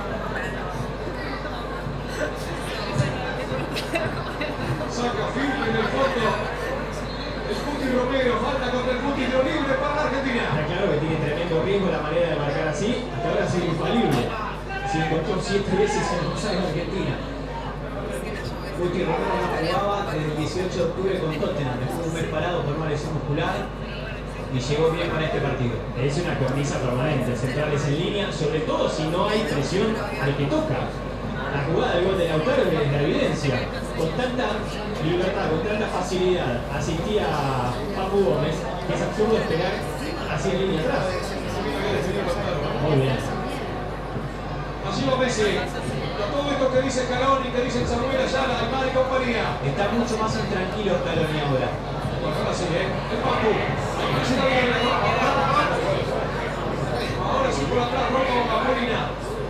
Saca firme en el fondo. El Cuti Romero, falta contra el Cuti, tiro libre para la Argentina. Está claro que tiene tremendo riesgo la manera de marcar así. Hasta ahora ha sido infalible. Se encontró 7 veces en Rosario, Argentina. Cuti Romero no jugaba desde el 18 de octubre con Tottenham. Estuvo un mes parado por una lesión muscular y llegó bien para este partido. Es una cornisa permanente, centrales en línea, sobre todo si no hay presión al que toca. La jugada del gol de Lautaro es la evidencia. Con tanta libertad, con tanta facilidad, asistía a Papu Gómez, que es absurdo esperar así en línea atrás. Muy bien. Allí va Messi. Todo esto que dice Scaloni, que dice Samuel Ayala, Aymar y compañía. Está mucho más tranquilo Scaloni ahora. Ahora sí, el Papu. Ahora sí por atrás, Rocco Molina.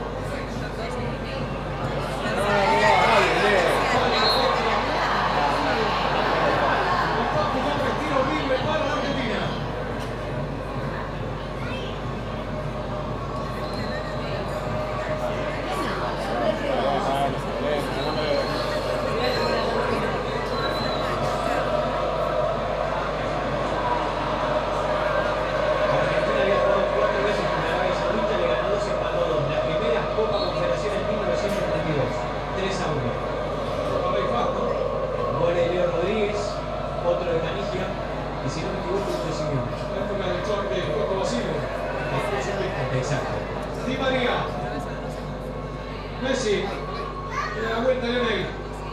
Di María, Messi, tiene la vuelta Lionel.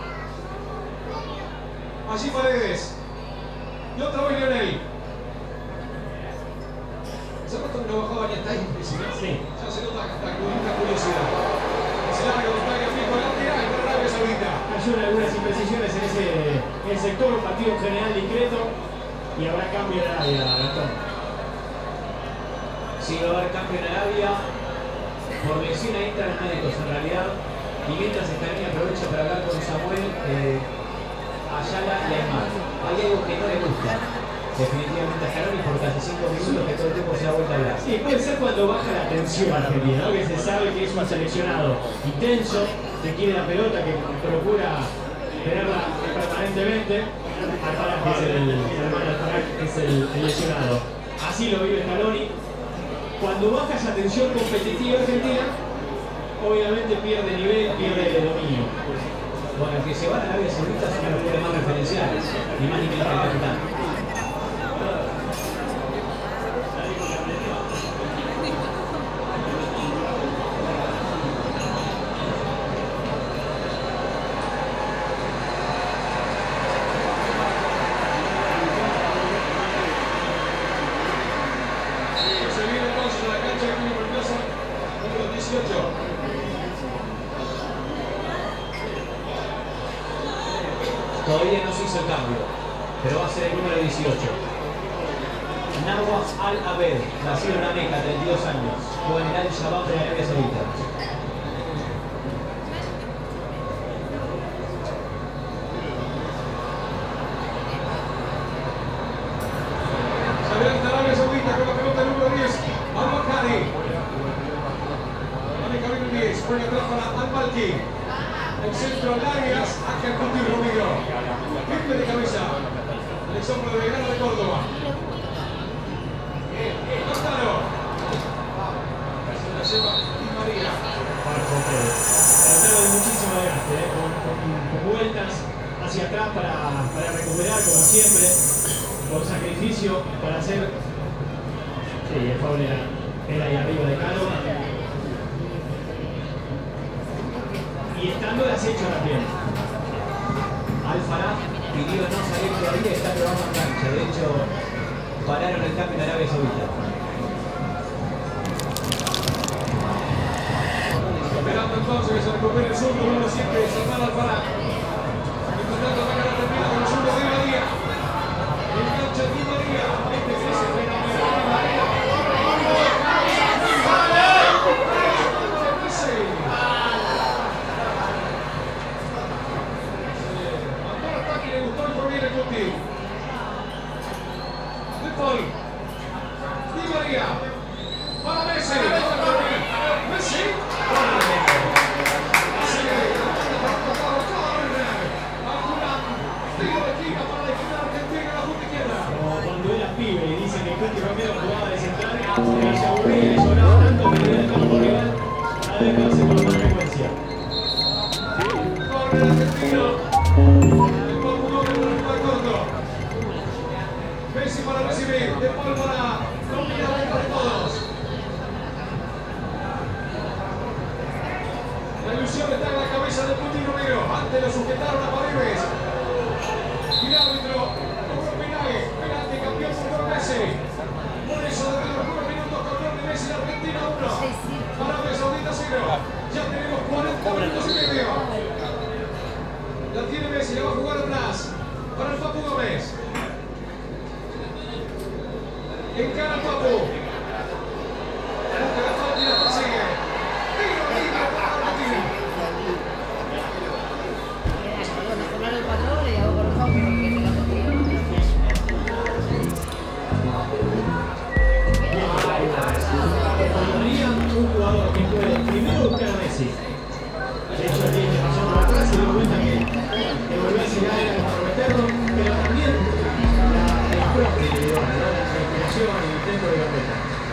Allí Paredes. Y otra vez Lionel. ¿Se nota que no bajaba ni hasta ahí? Sí. Ya se nota esta curiosidad. Se larga los trajes fijo en la lateral para Arabia Saudita. Hay algunas imprecisiones en el sector, un partido en general discreto y habrá cambio en Arabia, Gastón. Sí, va a haber cambio en Arabia. Por lesión ahí entran los médicos en realidad. Y mientras Scaloni aprovecha para hablar con Samuel Ayala y Aymar. Hay algo que no le gusta definitivamente a Scaloni porque hace 5 minutos que todo el tiempo se da vuelta a hablar. Sí, puede ser cuando baja la tensión argentina, ¿no? Que se sabe que es un seleccionado intenso, que quiere la pelota, que procura tenerla permanentemente. Alfaraj, que es el hermano Alfaraj, que es el lesionado. Así lo vive Scaloni. Cuando baja esa tensión competitiva argentina, obviamente pierde nivel, pierde dominio. Bueno, el que se va a Arabia Saudita son los jugadores más referenciales, ni más ni menos que el capitán. Todavía no se hizo el cambio, pero va a ser el número 18. Nawaf Al-Abed, nacido en la Meca, 32 años, juega en el Al-Shabaab de Arabia Saudita. Se adelanta Arabia Saudita con la pelota número 10. Al-Bakhari. Dame camino el 10. Juega atrás para Al-Malki. El centro al Arias, Ángel Cuti Romero. Triple de cabeza. El sombra de Vegano de Córdoba. Lautaro. Se la lleva Di María. Lautaro de muchísimo desgaste, con vueltas hacia atrás para recuperar, como siempre, con sacrificio para hacer. Sí, el foul era ahí arriba de Calo. Y estando de acecho también. Al-Faraj pidió no salir todavía y está probando en cancha. De hecho, pararon el cambio en Arabia Saudita. Esperando entonces que se recupere el zurdo, número 7, Salman Al-Faraj. Mientras tanto, acá la termina con el zurdo de Di María. Engancha Di María. Este es el fenómeno de Di María. Paul. Di María. Para Messi. Messi. Cuando era pibe y dice que Cuti Romero jugaba de central, que se aburría y le lloraba tanto que tenía el campo rival cada vez que hace con más frecuencia. Corre el argentino. El Papu Gómez para el jugador corto. Messi para recibir. De Paul para combinar entre todos. La ilusión está en la cabeza de Cuti Romero. Antes lo sujetaron a Paredes. Y el árbitro cobró penal. Penalti campeón por Messi. Por eso desde los 9 minutos control de Messi, Argentina 1. Arabia Saudita 0. Ya tenemos 40 minutos y medio. La tiene Messi, la va a jugar atrás. Para el Papu Gómez. Encara el Papu. Busca la falta y la persigue. Tiro libre para Argentina. Bueno, poner el patrón y hago por favor porque te la contigo. María, un jugador que puede primero buscar a Messi. De hecho, el día que pasó por atrás se dio cuenta que volvió a llegar era comprometerlo, pero también la propia individual, la inspiración, el intento de Gambetta.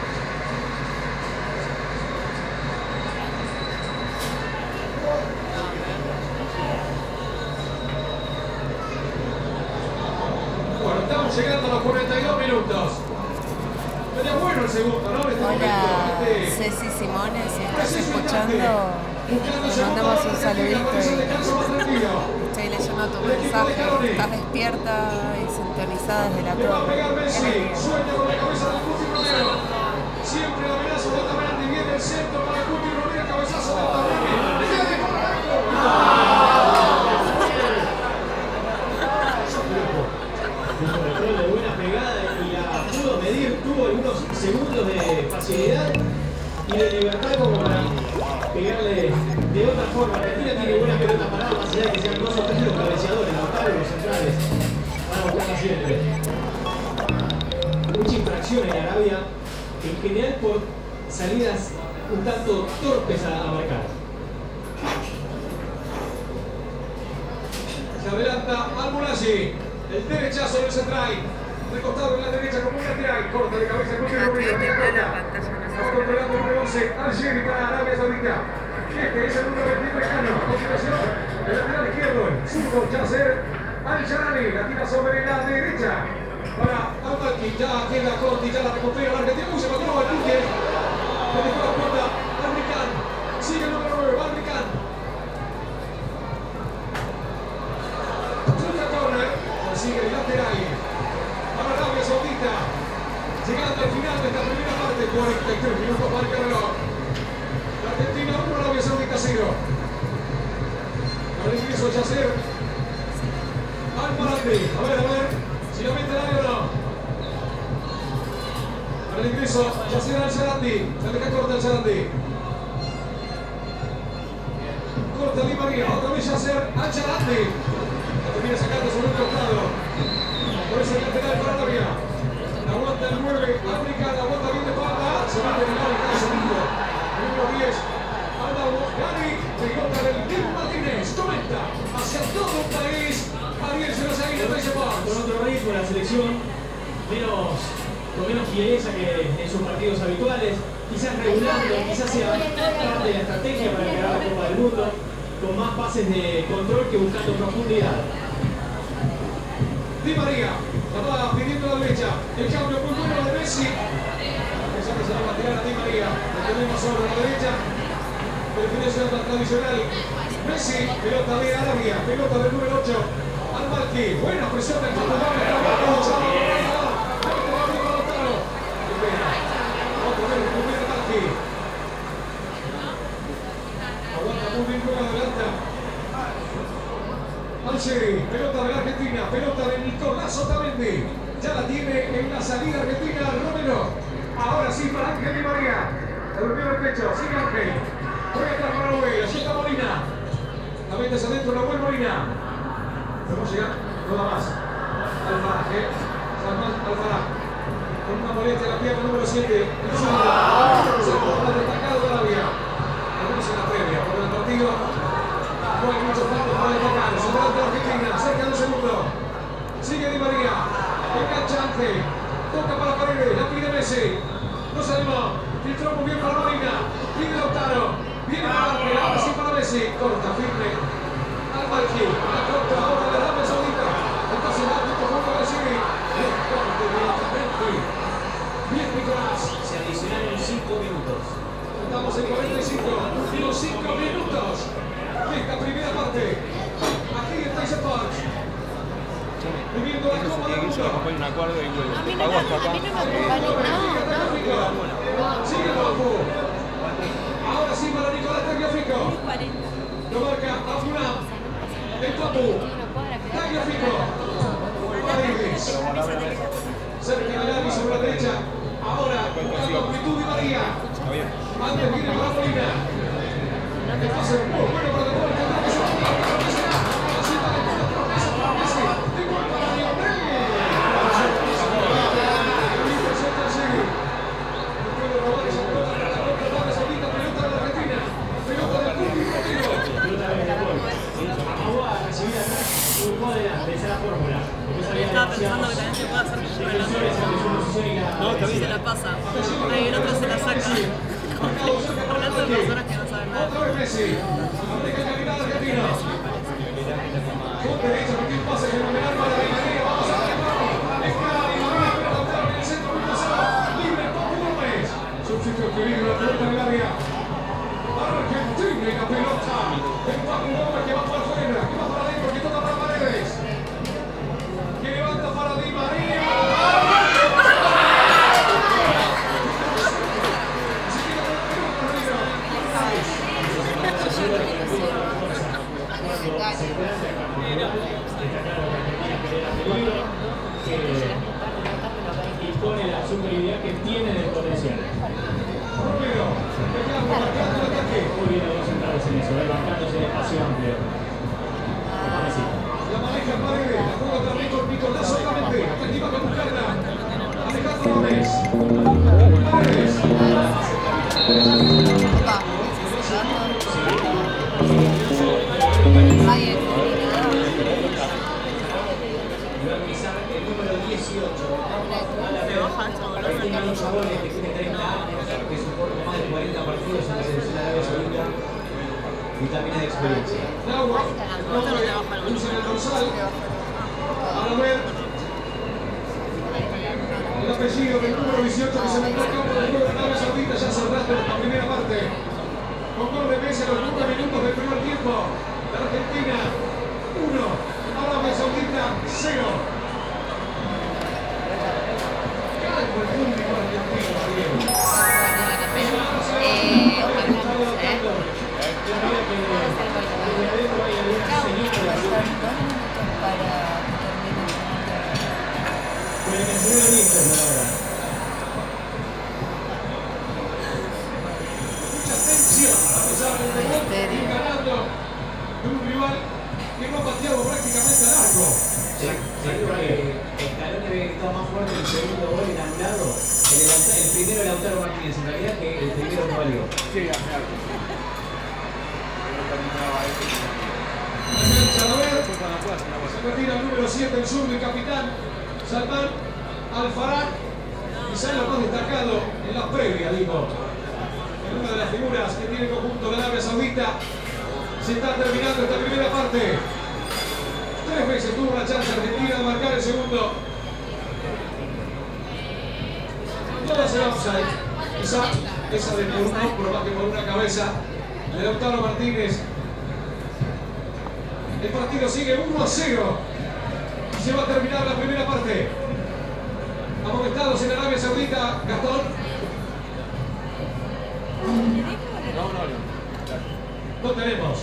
Bueno, estamos llegando a los 42 minutos. Sería bueno el segundo, ¿no? Hola, Ceci Simone, si estás escuchando, te mandamos un saludito y estoy leyendo tu mensaje. Estás despierta y sintonizada desde la Le va a torre. pegar Messi, sueña con la cabeza del Cuti Romero. Siempre la amenaza de Otamendi, viene el centro para el Cuti Romero, cabezazo de Otamendi. Un control de buena pegada y la pudo medir, tuvo algunos segundos de facilidad y de libertad como para pegarle de otra forma. Argentina tiene buena pelota parada, más allá de que sean dos o tres los cabeceadores, laterales, los centrales. Van a buscarla siempre. Mucha infracción en Arabia, en general por salidas un tanto torpes a marcar. Se adelanta Al-Moulaji. El derechazo del central. Recostado en la derecha como un lateral. Corta de cabeza Cuti Romero. Está controlando el número 11. Algeri para Arabia Saudita. Este es el número 23 mexicano. A continuación, el lateral izquierdo. Zurdo Yasser Al-Sharani. La tira sobre la derecha. Para Al-Malki. Ya queda Conti. Ya la recupera la Argentina. Se mandó al Duque. Le dejó la puerta. Al-Rican. Sigue el número 9. Al-Rican. Sigue el lateral para Arabia Saudita, llegando al final de esta primera parte, 43 minutos para el reloj. La Argentina 1, Arabia Saudita 0. Al ingreso Yasser Al-Marandi, a ver, si lo mete el área o no. Al ingreso Yasser Al-Sharandi, la deja corta Al-Sharandi. Corta Di María, otra vez Yasser Al-Sharandi. Termina sacando sobre un costado. Por eso el lateral para Arabia. Aguanta el 9, África, aguanta bien de falta. Se va a terminar el caso segundo. Número 10, Aldao Gani, pelota del Tim Martínez. Comenta hacia todo un país. Ariel Serazaguín de Payepón. Con otro ritmo la selección, con menos fiereza que en sus partidos habituales. Quizás regulando, quizás sea parte de la estrategia para ganar la Copa del Mundo. Con más pases de control que buscando profundidad. Di María, la va pidiendo a la derecha. El cambio muy bueno de Messi. Pensaba que se la va a tirar a Di María. Lo tenemos sobre la derecha. Definición tradicional. Messi, pelota de Arabia. Pelota del número 8. Al-Malki. Buena presión del Papu Gómez. Otra vez recupera Al-Malki. Aguanta muy bien, luego adelanta. Algeri, pelota de la Argentina, pelota de Nicolás Otamendi. Ya la tiene en la salida argentina Romero. Ahora sí para Ángel Di María. Le durmió el pecho, sigue Ángel. Voy atrás para Noel, allí está Molina. La mete hacia adentro, Nahuel Molina. Vamos a llegar, no da más. Al-Faraj, Salman Al-Faraj. molestia la pierna número 7. El zurdo. Es el jugador más destacado de Arabia. Al menos en la previa. Por el partido no hay muchos puntos para destacar. Superando a Argentina. Cerca de un segundo. Sigue Di María. Enganchante. Toca para Paredes. La pide Messi. No se animó. Filtró muy bien para Molina. Pide Lautaro. Viene para Arabia. Ahora sí para Messi. Corta, firme. Al Malki. La contra ahora de Arabia Saudita. Entonces va a junto a Messi. Bien, Nicolás. Se adicionaron 5 minutos. Estamos en 45 y los 5 minutos de esta primera parte. Aquí en Tyson Park. Viviendo la Copa del Mundo. Un acuerdo y vuelve. A mí no me acompañó, no. Sigue abajo. Ahora sí para Nicolás Tagliafico. Lo marca Afunam. El Papu. Tagliafico. Paredes. Cerca del área sobre la derecha. Ahora, buscando amplitud Di María. Antes viene para Molina. El pase muy bueno para el gol. Así para el promesa para Messi. De gol para Lionel. Intercepta sigue. Después de robar esa pelota para la contra Arabia Saudita. Pelota de la Argentina. Pelota del público. Pelota de gol. Amagó a recibir atrás y buscó adelante. Esa es la fórmula. Estaba pensando que también se puede hacer mucho el otro. Se la pasa. Ahí el otro se la saca. Hablando de personas que no saben nada. Otra vez Messi. Aplica el capitán argentino. Con derecha, porque un pase fenomenal para Di María. Vamos a ver. Escala Di María, pero Lautaro en el centro. Libre, Papu Gómez. Substituto equilibrio, la pelota en el área. Argentina y la pelota. El Papu Gómez que va para afuera, que va para adentro, que toca para Paredes. Que levanta para Di María. Impone la superioridad que tiene del potencial. Romero, marcando el ataque. Muy bien los centrales en eso, marcándose el espacio amplio. La maneja Paredes, la juega también con Nicolás solamente. Activa con buscarla. Alejandro Gómez. Paredes. Y va a utilizar el número 18. Tiene muchos goles, que tiene 30 años, que es un poco más de 40 partidos en la selección de Arabia Saudita y también de experiencia. Laura, usa el dorsal. Para ver el apellido del número 18 que se metió al campo del juego de Arabia Saudita ya cerrando la primera parte. Con gol de Messi a los 9 minutos del primer tiempo. La Argentina 1, Arabia Saudita 0. Calma el público argentino, Diego. Mucha tensión, a pesar del gol, ir ganando de un rival que no ha pateado prácticamente al arco. Sí, seguro que Scaloni había gritado más fuerte el segundo gol anulado. El primero de Lautaro Martínez, en realidad que el primero no valió. Se retira el número 7, el zurdo y capitán Salman Al-Farad, quizás lo más destacado en la previa, digo. En una de las figuras que tiene el conjunto de Arabia Saudita. Se está terminando esta primera parte. 3 veces tuvo la chance Argentina de marcar el segundo. Toda será offside. Esa de por un hombro más que por una cabeza de Lautaro Martínez. El partido sigue 1-0. Se va a terminar la primera parte. Amonestados en Arabia Saudita, Gastón. No tenemos.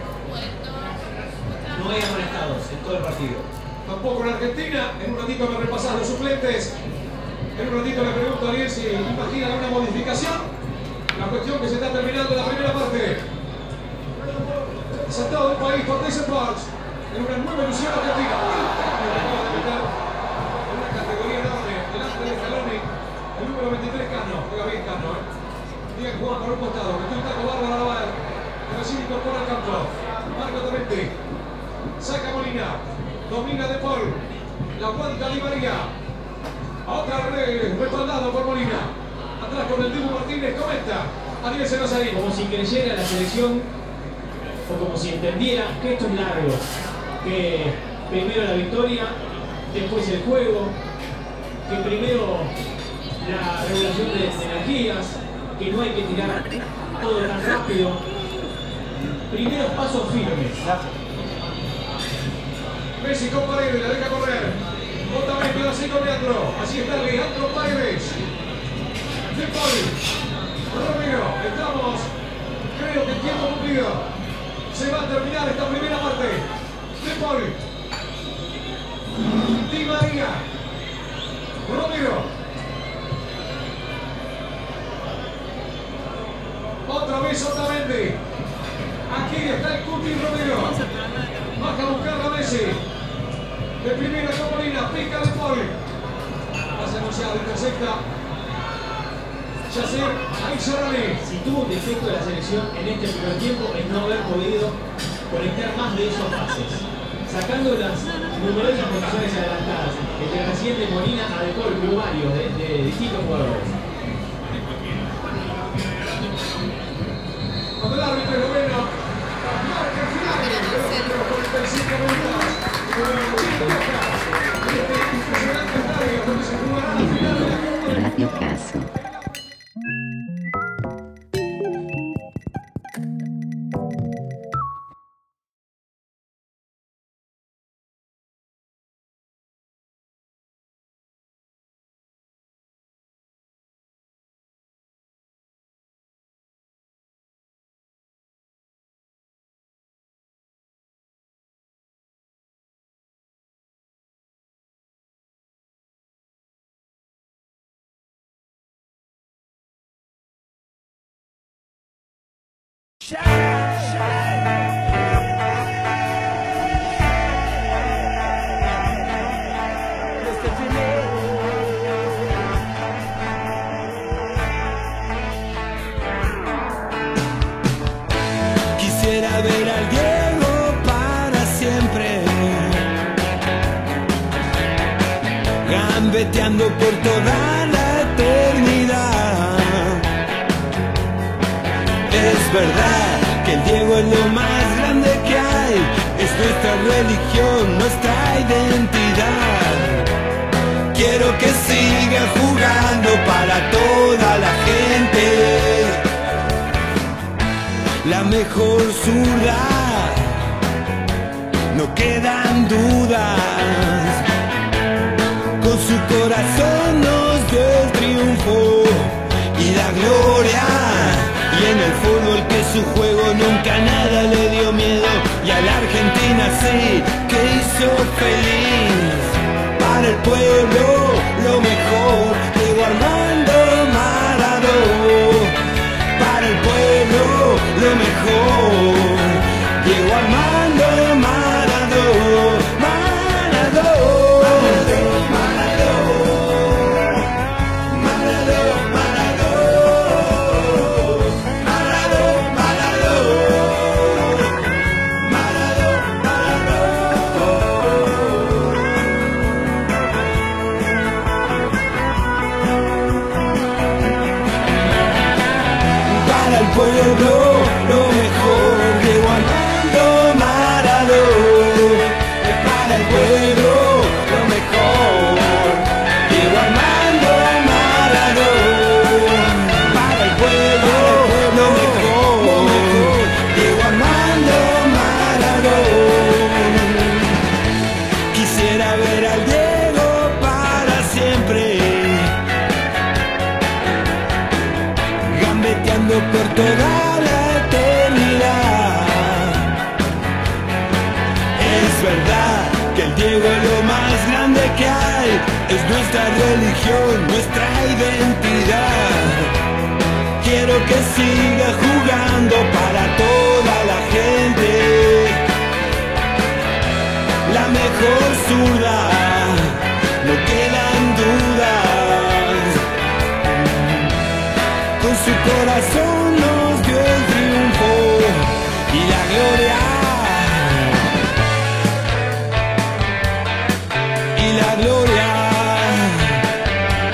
No hay amonestados en todo el partido. Tampoco en Argentina. En un ratito me repasan los suplentes. En un ratito le pregunto a Ariel si imagina alguna modificación. La cuestión que se está terminando la primera parte. Saltado del país por Tyson Park. En una nueva ilusión argentina. En una categoría enorme. Delante de Scaloni. El Pelota respaldado por Molina. Atrás con el Dibu Martínez, comenta. Ariel Senazari. Como si creyera la selección, o como si entendiera que esto es largo. Que primero la victoria, después el juego, que primero la regulación de energías, que no hay que tirar todo tan rápido. Primeros pasos firmes. Messi con Paredes, la deja correr. Otamendi a 5 metros. Así está Leandro Paredes. De Paul. Romero, estamos, creo que el tiempo cumplido. Se va a terminar esta primera parte. De Paul. Di María. Romero. Otra vez Otamendi. Aquí está el Cuti Romero. Baja a buscar a Messi. De primera con Molina, pica de Paul. Hace anunciado, intersecta. Yacir, ahí Sarali. Si tuvo un defecto de la selección en este primer tiempo es no haber podido conectar más de esos pases. Sacando las numerosas posiciones adelantadas entre la reciente Molina a De Paul, que hubo varios de distintos jugadores. Cuando el árbitro esloveno marca el final. 45 minutos. Este impresionante estadio donde se jugará la final de la Copa. Radio Caso. Quisiera ver al Diego para siempre, gambeteando por toda la eternidad. Es verdad que el Diego es lo más grande que hay, es nuestra religión, nuestra identidad. Quiero que siga jugando para toda la gente, la mejor zurda, no quedan dudas. Con su corazón nos dio el triunfo y la gloria. Y en el fútbol que su juego nunca nada le dio miedo. Y a la Argentina sí que hizo feliz. Para el pueblo lo mejor, Diego Armando Maradona. Para el pueblo lo mejor, Diego Armando Maradona. Por toda la eternidad. Es verdad que el Diego es lo más grande que hay, es nuestra religión, nuestra identidad. Quiero que siga jugando para toda la gente, la mejor zurda, no quedan dudas. Con su corazón nos dio el triunfo y la gloria. Y la gloria.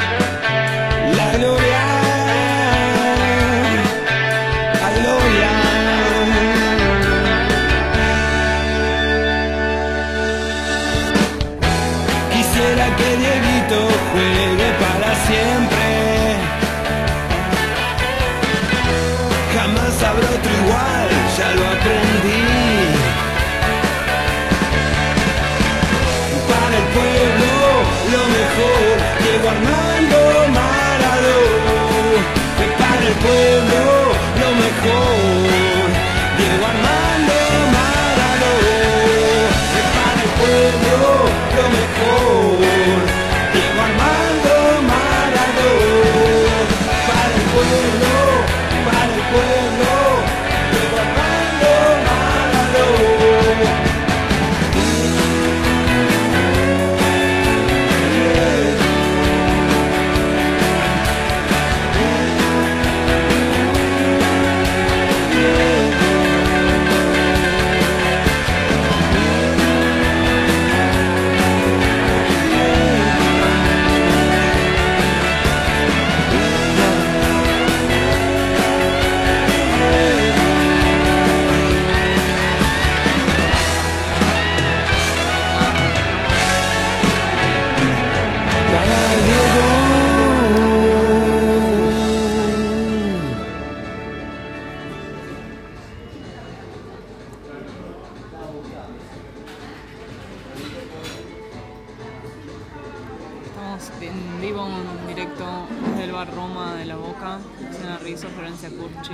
vivo, en directo desde el bar Roma de La Boca, Luciana Rizzo, Florencia Curchi,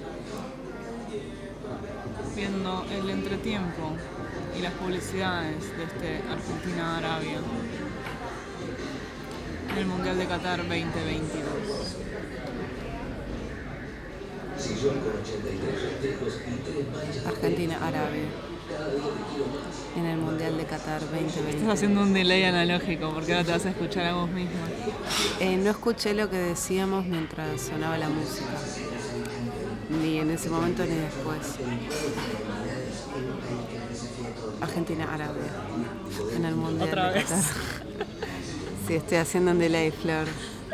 viendo el entretiempo y las publicidades de este Argentina-Arabia en el Mundial de Qatar 2022. Argentina-Arabia en el Mundial de Qatar 2020. Estás haciendo un delay analógico porque ahora te vas a escuchar a vos misma. No escuché lo que decíamos mientras sonaba la música, ni en ese momento ni después. Argentina-Arabia en el Mundial ¿Otra de vez? Qatar. Sí, estoy haciendo un delay, Flor.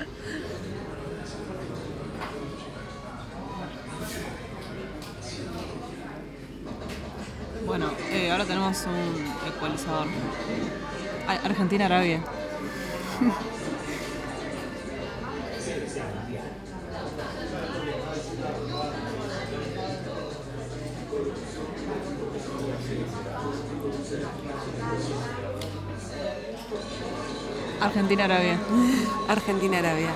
Bueno, ahora tenemos un ecualizador. Argentina-Arabia. Argentina-Arabia. Argentina-Arabia.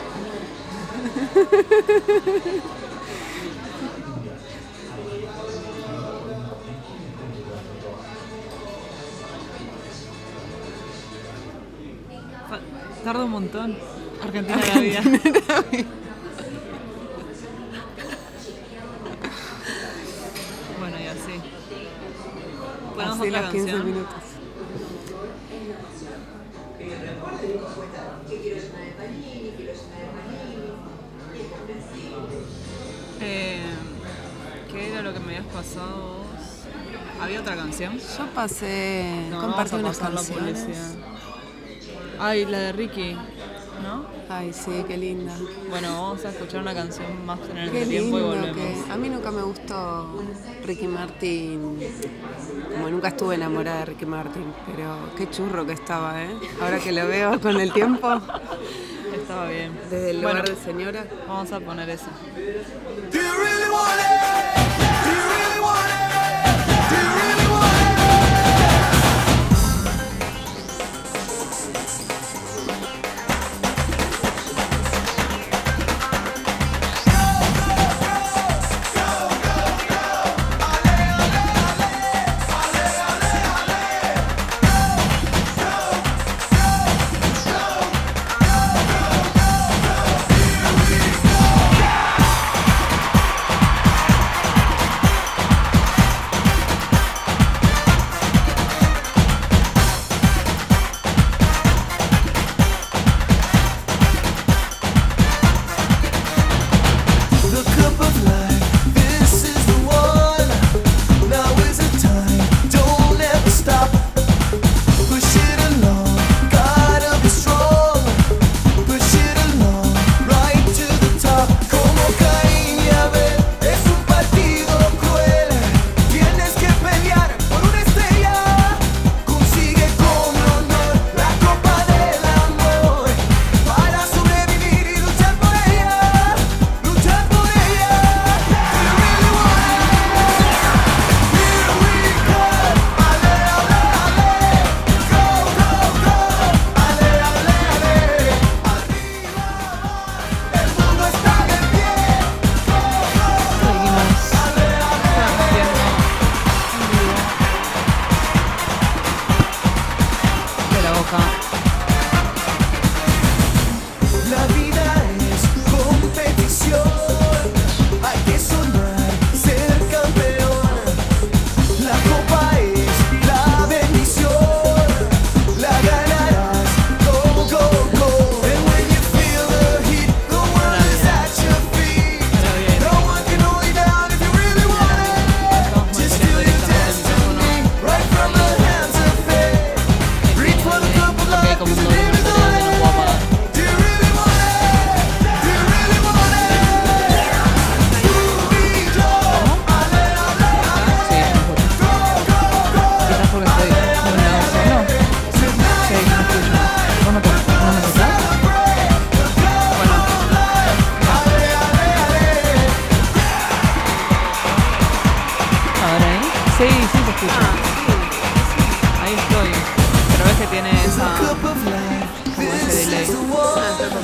Tarda un montón. Argentina-Arabia. Bueno, y así. Ponemos Así otra las 15 canción. minutos. ¿Qué era lo que me habías pasado vos? ¿Había otra canción? Yo pasé, No, compartí vamos a unas pasar la canciones. publicidad. Ay, la de Ricky, ¿no? Ay, sí, qué linda. Bueno, vamos a escuchar una canción más en el Qué tiempo y lindo volvemos. que... A mí nunca me gustó Ricky Martin, como nunca estuve enamorada de Ricky Martin, pero qué churro que estaba, ¿eh? Ahora que lo veo con el tiempo, Estaba bien. desde el lugar Bueno, de señora. vamos a poner esa. Do you really want it? Do you really want it? Do you really want it?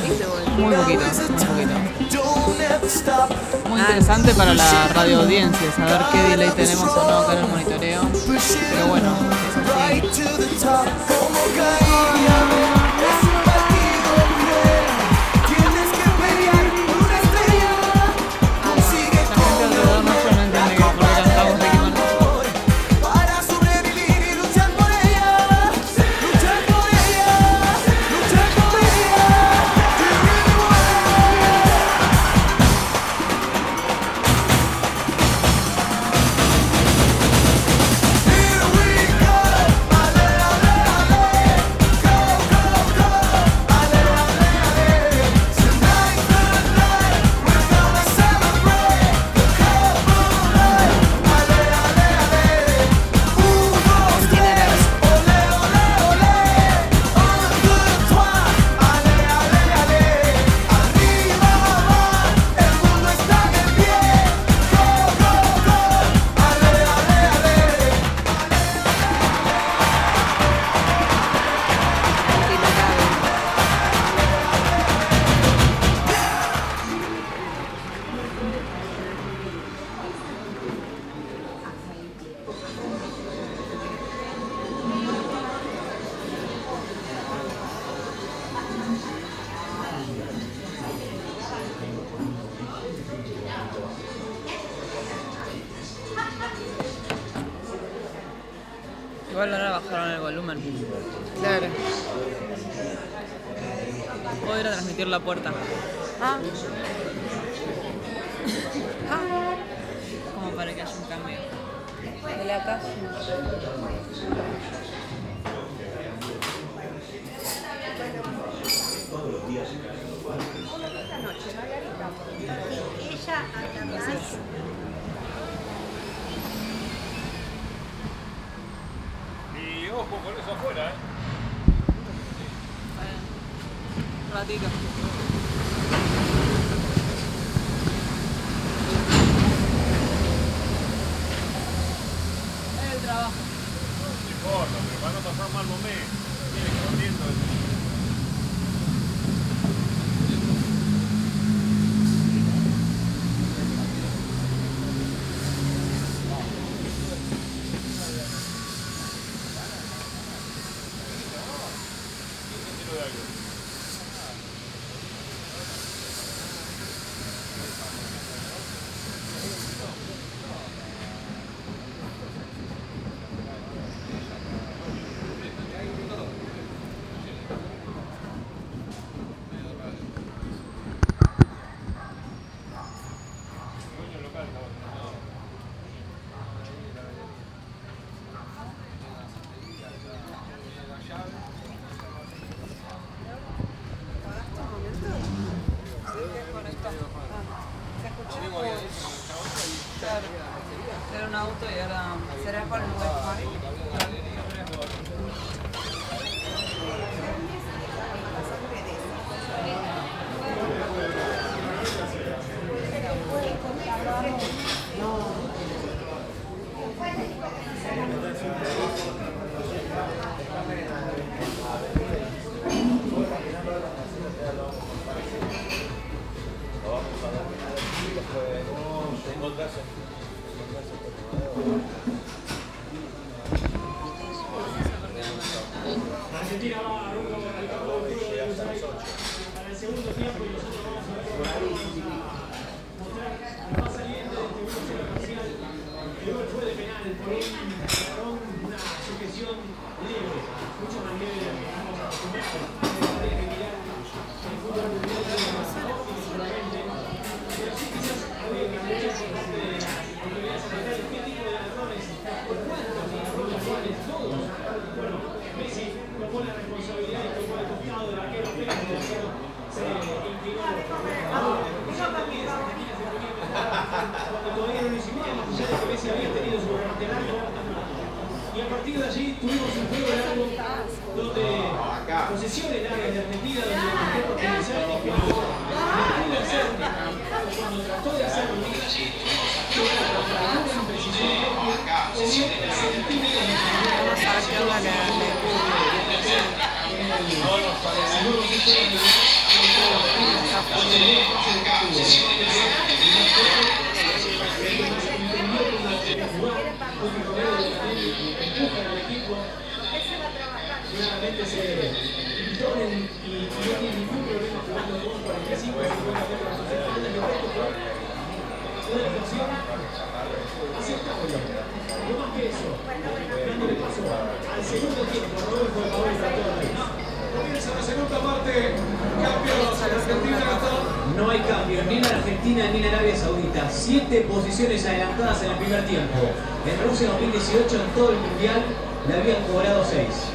viste vos? Muy poquito, muy poquito. Muy interesante para la radioaudiencia, saber qué delay tenemos o no acá en el monitoreo. Pero bueno, es así. Igual ahora bajaron el volumen. Claro. Puedo ir a transmitir la puerta. Como para que haya un cambio. De la calle. Y ojo con eso afuera, Un ratito. Es el trabajo. No importa, pero para no pasar mal momento. Tiene que corriendo. Era un auto y ahora... ¿Será por el wifi? Argentina va rumbo al campo de juego de Buenos Aires para el segundo tiempo y nosotros vamos a mostrar lo más saliente de este 1-0 parcial. El gol fue de penal por un balón, una sujeción leve, mucho más leve de lo que estamos acostumbrados. Hay que mirar el fútbol mundial de óptimo solamente, pero sí quizás había que muchas por parte de las autoridades arbitrales qué tipo de ladrones, por cuántos ladrones cuáles, todos. Bueno, Messi tomó la responsabilidad y tomó el costado del arquero, pero el arquero se inclinó. Cuando todavía no lo hicimos, más allá de que Messi había tenido su remate largo. Y a partir de allí tuvimos un juego largo donde posesiones largas de Argentina, donde intentó utilizar y que no pudo hacer. Cuando trató de hacerlo, con precisión, centímetros de Claramente se imponen y no tienen ningún problema jugando con 45 o 50 metros a sus espaldas. Yo creo que fue una defensión aceptable. No más que eso, dándole paso al segundo tiempo. Rodolfo de Pavón trató de reír. Comienza la segunda parte. Cambios en Argentina, Gastón. No hay cambio ni en Argentina ni en Arabia Saudita. 7 posiciones adelantadas en el primer tiempo. En Rusia 2018, en todo el mundial, le habían cobrado 6.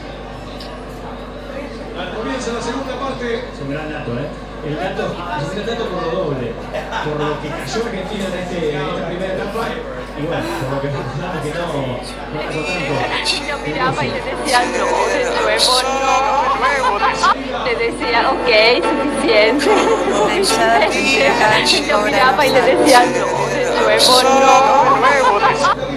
Comienza la segunda parte. Es un gran dato, ¿eh? El dato es un dato por lo doble. Por lo que cayó Argentina en esta primera etapa. Y bueno, por lo que pensaba que no Yo miraba y le decía no, de nuevo no. Le decía ok, suficiente. Yo miraba y le decía no, de nuevo no.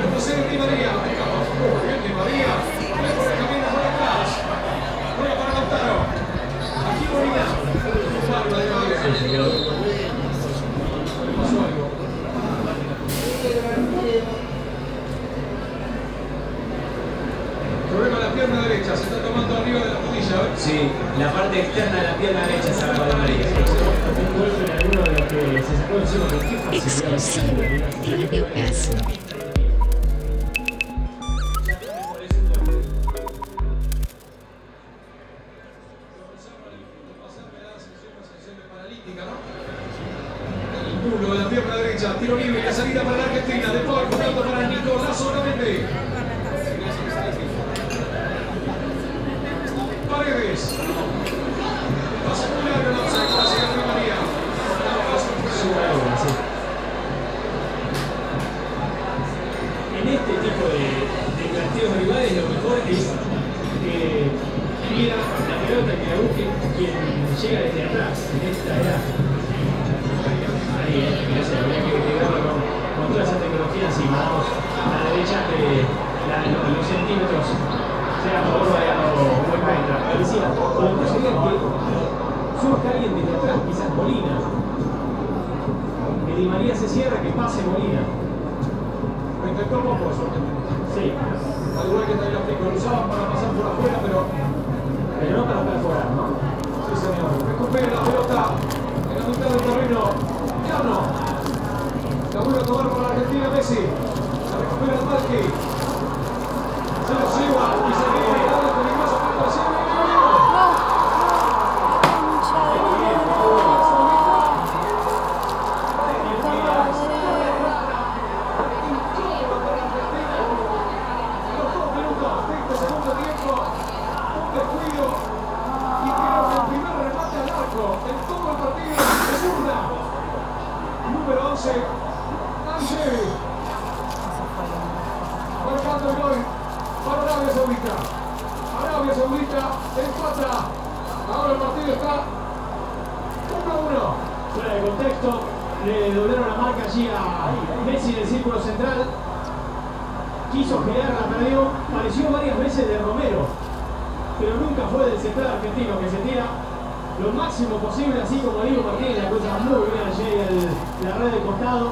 Problema de la pierna derecha, se está tomando arriba de la rodilla. Sí, la parte externa de la pierna derecha se agarra de María. un golpe en alguno de los que se sacó encima con qué facilidad. Exclusivo Radio Caso. De la pierna derecha, tiro libre, la salida para la Argentina, de Paul jugando para Nicolás solamente. Paredes. Pasa muy largo, no se pasa Gabriel María. En este tipo de planteos rivales lo mejor es que pida la pelota, que la busque quien llega desde atrás en esta edad. Ahí, no sé, habría que pegarlo con toda esa tecnología encima. Vamos a la derecha de los centímetros, sea a favor o en contra. Decía, o incluso que surge alguien desde atrás, quizás Molina. Que Di María se cierra, que pase Molina. Lo intentó poco eso. Sí. Al igual que Tagliafico, lo usaban para pasar por afuera, pero no para estar fuera, ¿no? sí, señor. Recupera la pelota en la mitad del terreno. Ya no. La vuelve a tomar para la Argentina Messi. Se recupera el Marqui. Se lo lleva y se viene a darle peligroso para el Angeli marcando el gol para Arabia Saudita. Arabia Saudita empata. Ahora el partido está 1-1. Fuera de contexto, le doblaron la marca allí a Messi en el círculo central. Quiso girar, la perdió. Pareció varias veces de Romero, pero nunca fue del central argentino, que se tira lo máximo posible, así como Diego Martínez, la cosa muy bien allí en la red de costado.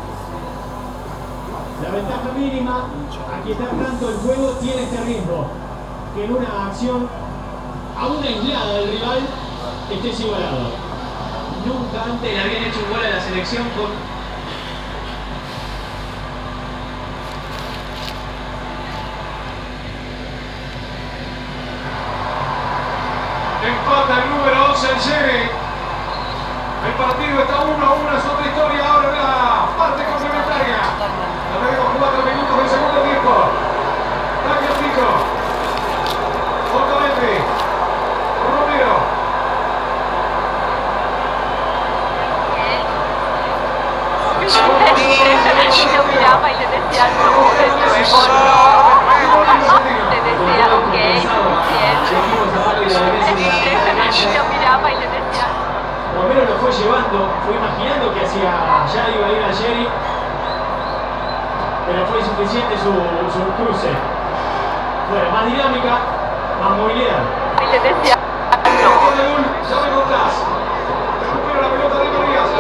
La ventaja mínima, aquietar tanto el juego, tiene este riesgo, que en una acción aún aislada del rival estés igualado. Nunca antes le habían hecho un gol a la selección con... Empata el número 11 el Sherry. El partido está 1-1, es otra historia ahora en la parte complementaria. Ya tenemos 4 minutos del segundo tiempo. Tagliafico. Otamendi. Romero. Yo miraba y le decía no, de nuevo no. Le decía ok, suficiente. Yo miraba y le decía Romero lo fue llevando, fue imaginando que hacia allá iba a ir a Jerry, pero fue insuficiente su cruce. Bueno, más dinámica, más movilidad. y le decía no. Ya me contás. Recupera la pelota de Marías.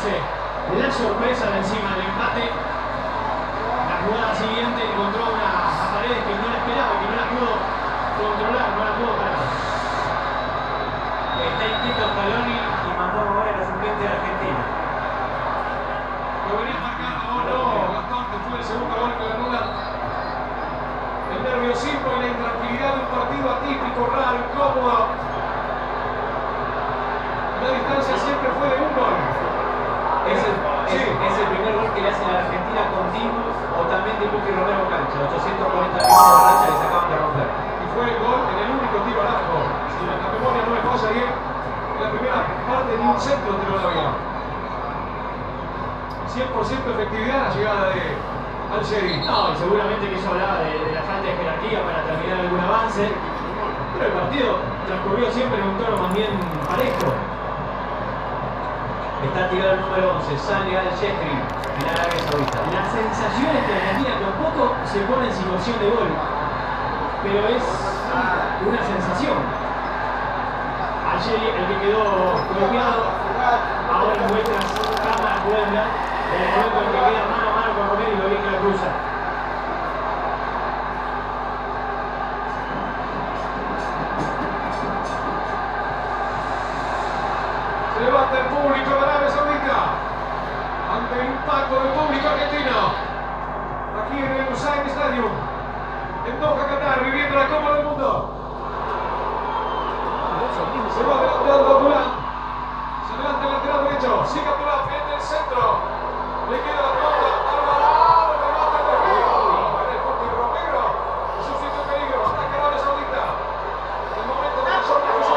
produce la sorpresa de encima del empate. La jugada siguiente encontró a Paredes que no la esperaba, que no la pudo controlar, no la pudo parar. Está inquieto Scaloni y mandó a mover a la suplente de Argentina. Lo venía marcando o no, Gastón, que fue el segundo gol que le anula. El nerviosismo y la intranquilidad de un partido atípico, raro, incómodo. La distancia siempre fue de un gol. Es el primer gol que le hace a la Argentina continuo o también de Puki Romero cancha. 840 minutos de racha que se acaban de romper. Y fue el gol en el único tiro al arco. Si la memoria no me falla bien, en la primera parte ni un centro tiró la vía. 100% efectividad la llegada de Algeri. No, y seguramente que eso hablaba de la falta de jerarquía para terminar algún avance. Pero el partido transcurrió siempre en un tono más bien parejo. Está tirado el número 11, sale al Shefri en Arabia Saudita. La sensación es que Argentina con poco se pone en situación de gol. Pero es una sensación. Ayer el que quedó golpeado, ahora en vuestras cámaras pueden ver el momento en que queda mano a mano con Romero y lo bien que la cruza. Se levanta el público de Arabia Saudita ante el impacto del público argentino. Aquí en el Lusail Stadium, en Doha, Qatar, viviendo la Copa del Mundo. Se va adelantando Abdullah. Se adelanta el lateral derecho. Sigue Abdullah, viene el centro. Le queda la pelota. Alvarado, remate de Río. Para el Puki Romero. Su sitio de peligro. Ataque Arabia Saudita. El momento de la sorpresa.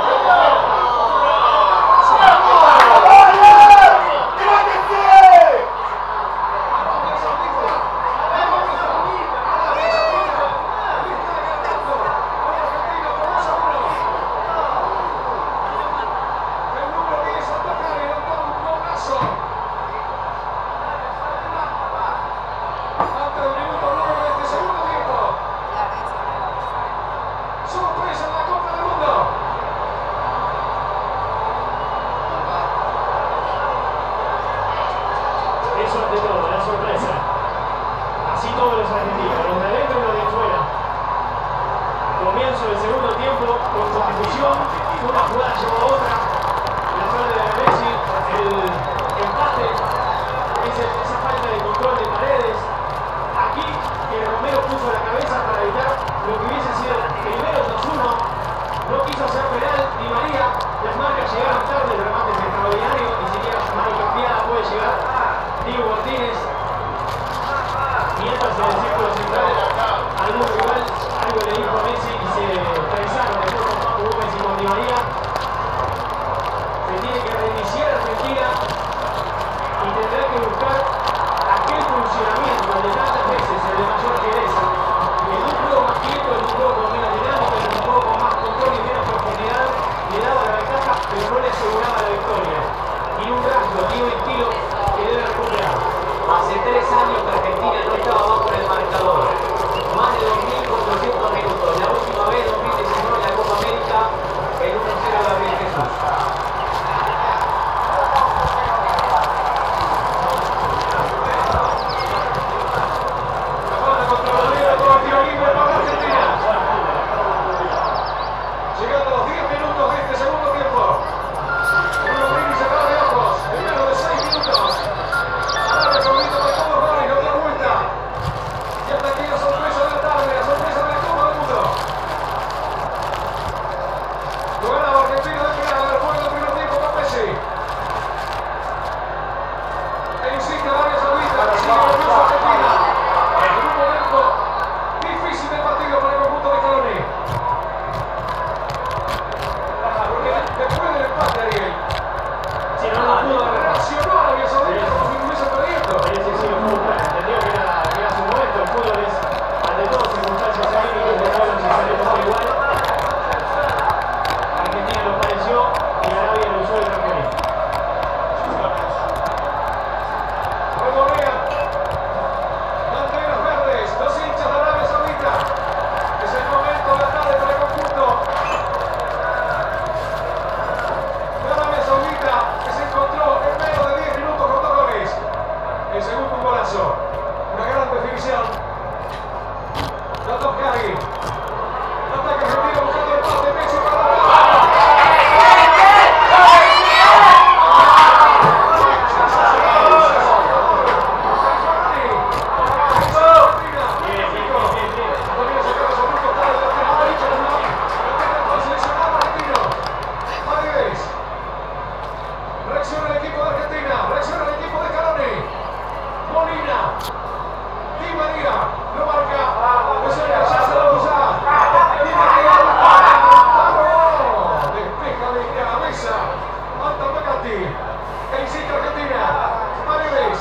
sorpresa. Alta Macati. Que insiste Argentina. Paredes.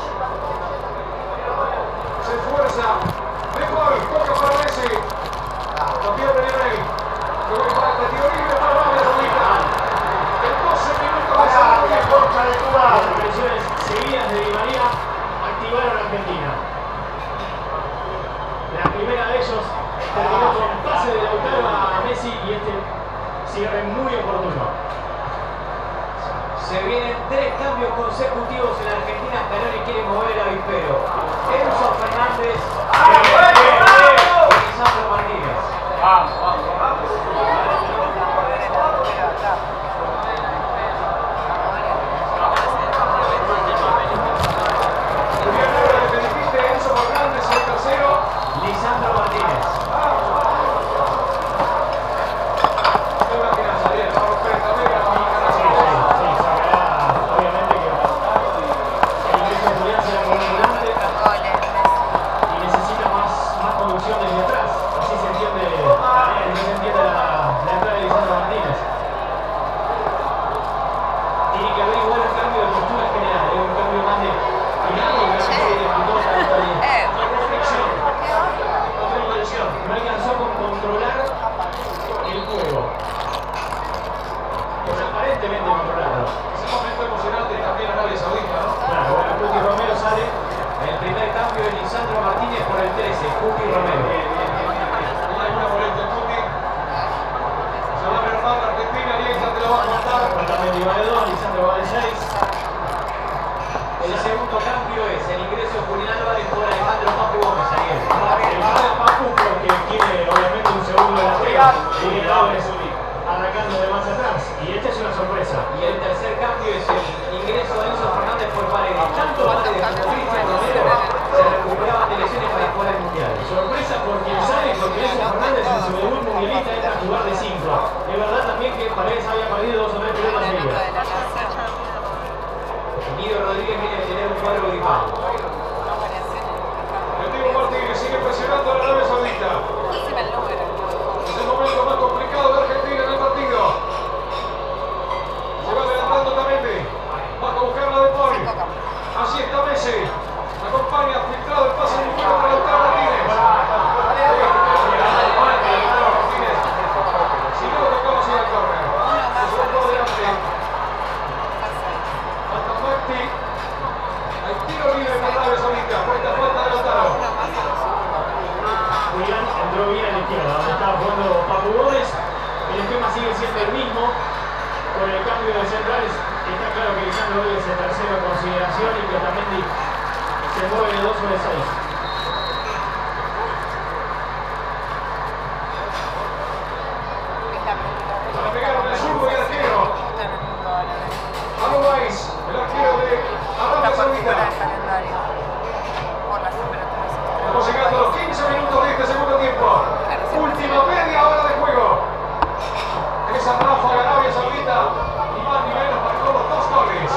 Se esfuerza. De Paul. Toca para Messi. Lo pierde Lionel. Luego impacta. Tiro libre para Arabia Saudita. En 12 minutos de Arabia. Contra de Cuba. Las presiones seguidas de Di María activaron a Argentina. La primera de ellos terminó con pase de Lautaro a Messi y este cierre muy oportuno. Se vienen 3 cambios consecutivos en Argentina. Scaloni quiere mover el avispero. Enzo Fernández y Lisandro Martínez. Enzo Fernández y el tercero. Lisandro Martínez. El segundo cambio es el ingreso de Julián Álvarez por Alejandro Papu Gómez. Ariel. El Papu porque quiere obviamente un segundo lateral. Julián Álvarez arrancando de más atrás. Y esta es una sorpresa. Y el tercer cambio es el ingreso de Enzo Fernández por Paredes. Tanto Paredes como Cristian Romero se recuperaban de lesiones para jugar el Mundial. Sorpresa por quien sale, porque Enzo Fernández en su debut mundialista entra a jugar de 5. Es verdad también que Paredes había perdido 2 o 3 pelotas seguidas. Guido Rodríguez viene a tener un cuadro gripado. El Diego Martínez sigue presionando a la Arabia Saudita. Es el momento más complicado de Argentina en el partido. Se va adelantando Tamendi. Baja a buscar la de Paul. Así está Messi. Acompaña, filtrado el pase muy bueno para Lautaro Martínez. Si no lo tocamos ir al córner. Se va adelante. Hasta Martí. Hay tiro libre para Arabia Saudita. Cuenta falta de Lautaro. Julián entró bien a la izquierda, donde estaba jugando Papu Gómez. El esquema sigue siendo el mismo. Con el cambio de centrales, está claro que Lisandro hoy es el tercero en consideración y que Otamendi se mueve de 2 o de 6. Para pegar con el zurdo y el arquero. Alvarez, el arquero de Arabia Saudita. Estamos llegando a los 15 minutos de este segundo tiempo. Última media hora de juego. Esa ráfaga de Arabia Saudita y más ni menos marcó los 2 goles.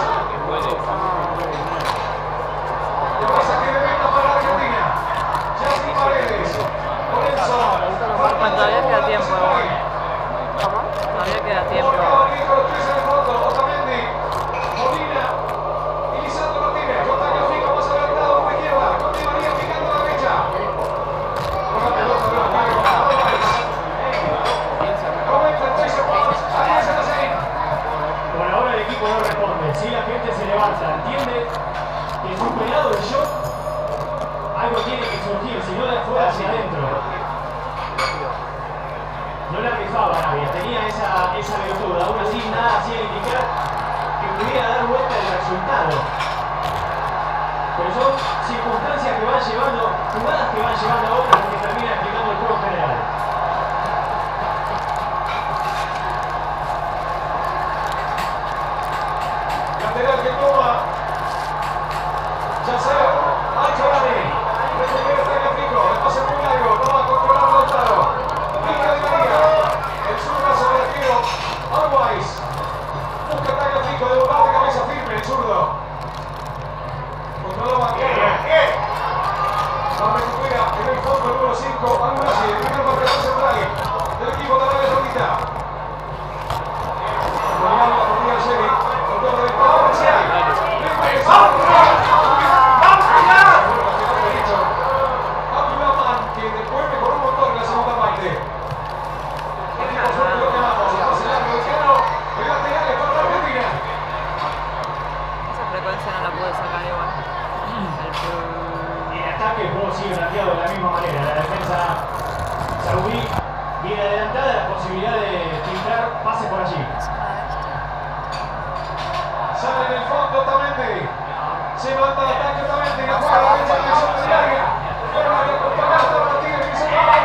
El pasaje de meta para Argentina. Jasmine Paredes. Lorenzo. Todavía queda tiempo. Todavía queda tiempo. Los 3 en el fondo. Otamendi. Molina. Y Lisandro Martínez. Contacto fijo más adelantado por la izquierda. Con Di María picando a la derecha. Con la pelota de la mano. Por ahora el equipo no responde. Si la gente se levanta, entiende que superado el shock, algo tiene que surgir, si no de afuera hacia adentro. No la rifaba nadie, tenía esa virtud. Aún así nada hacía indicar que pudiera dar vuelta el resultado. Pero son circunstancias que van llevando, jugadas que van llevando a otras que termina explicando el juego general. Lateral que toma. Ya sea Ancho Rami. Resolver este gráfico. El pase muy largo. No va a controlar Lautaro. Pica Di María. El zurdo sobre el arquero. Alvarez. Busca el gráfico de volar de cabeza firme. El zurdo. Controlaba a la recupera en el fondo el número 5. Alvarez. El primer marcador central del equipo de Arabia Saudita. Otamendi. Se manda el ataque Otamendi. La juega a la derecha, dirección del área. Pero la que acompaña a Toro Martínez y se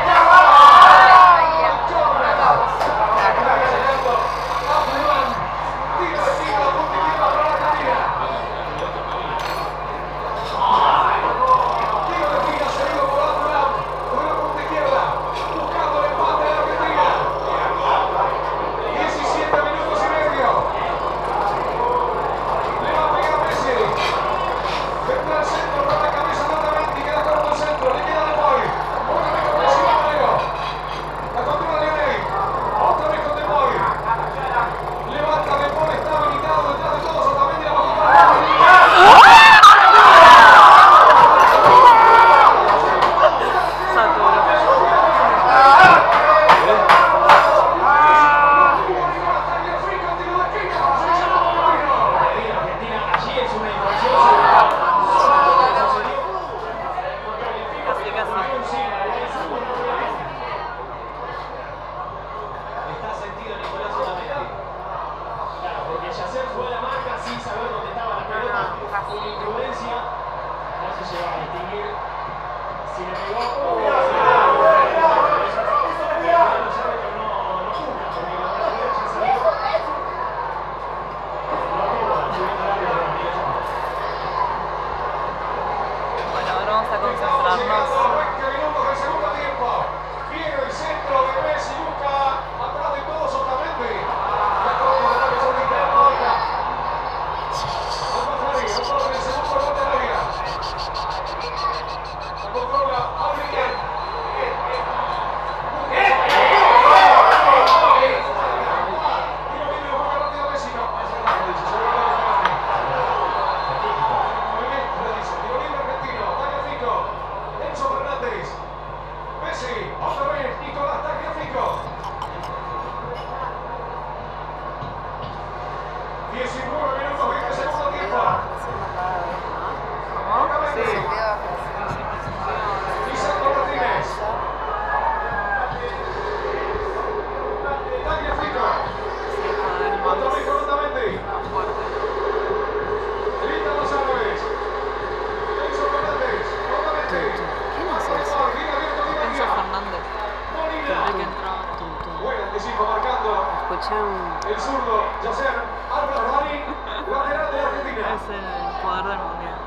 el zurdo, Yasser Al-Rahmani, lateral de Argentina. Es el poder del mundial.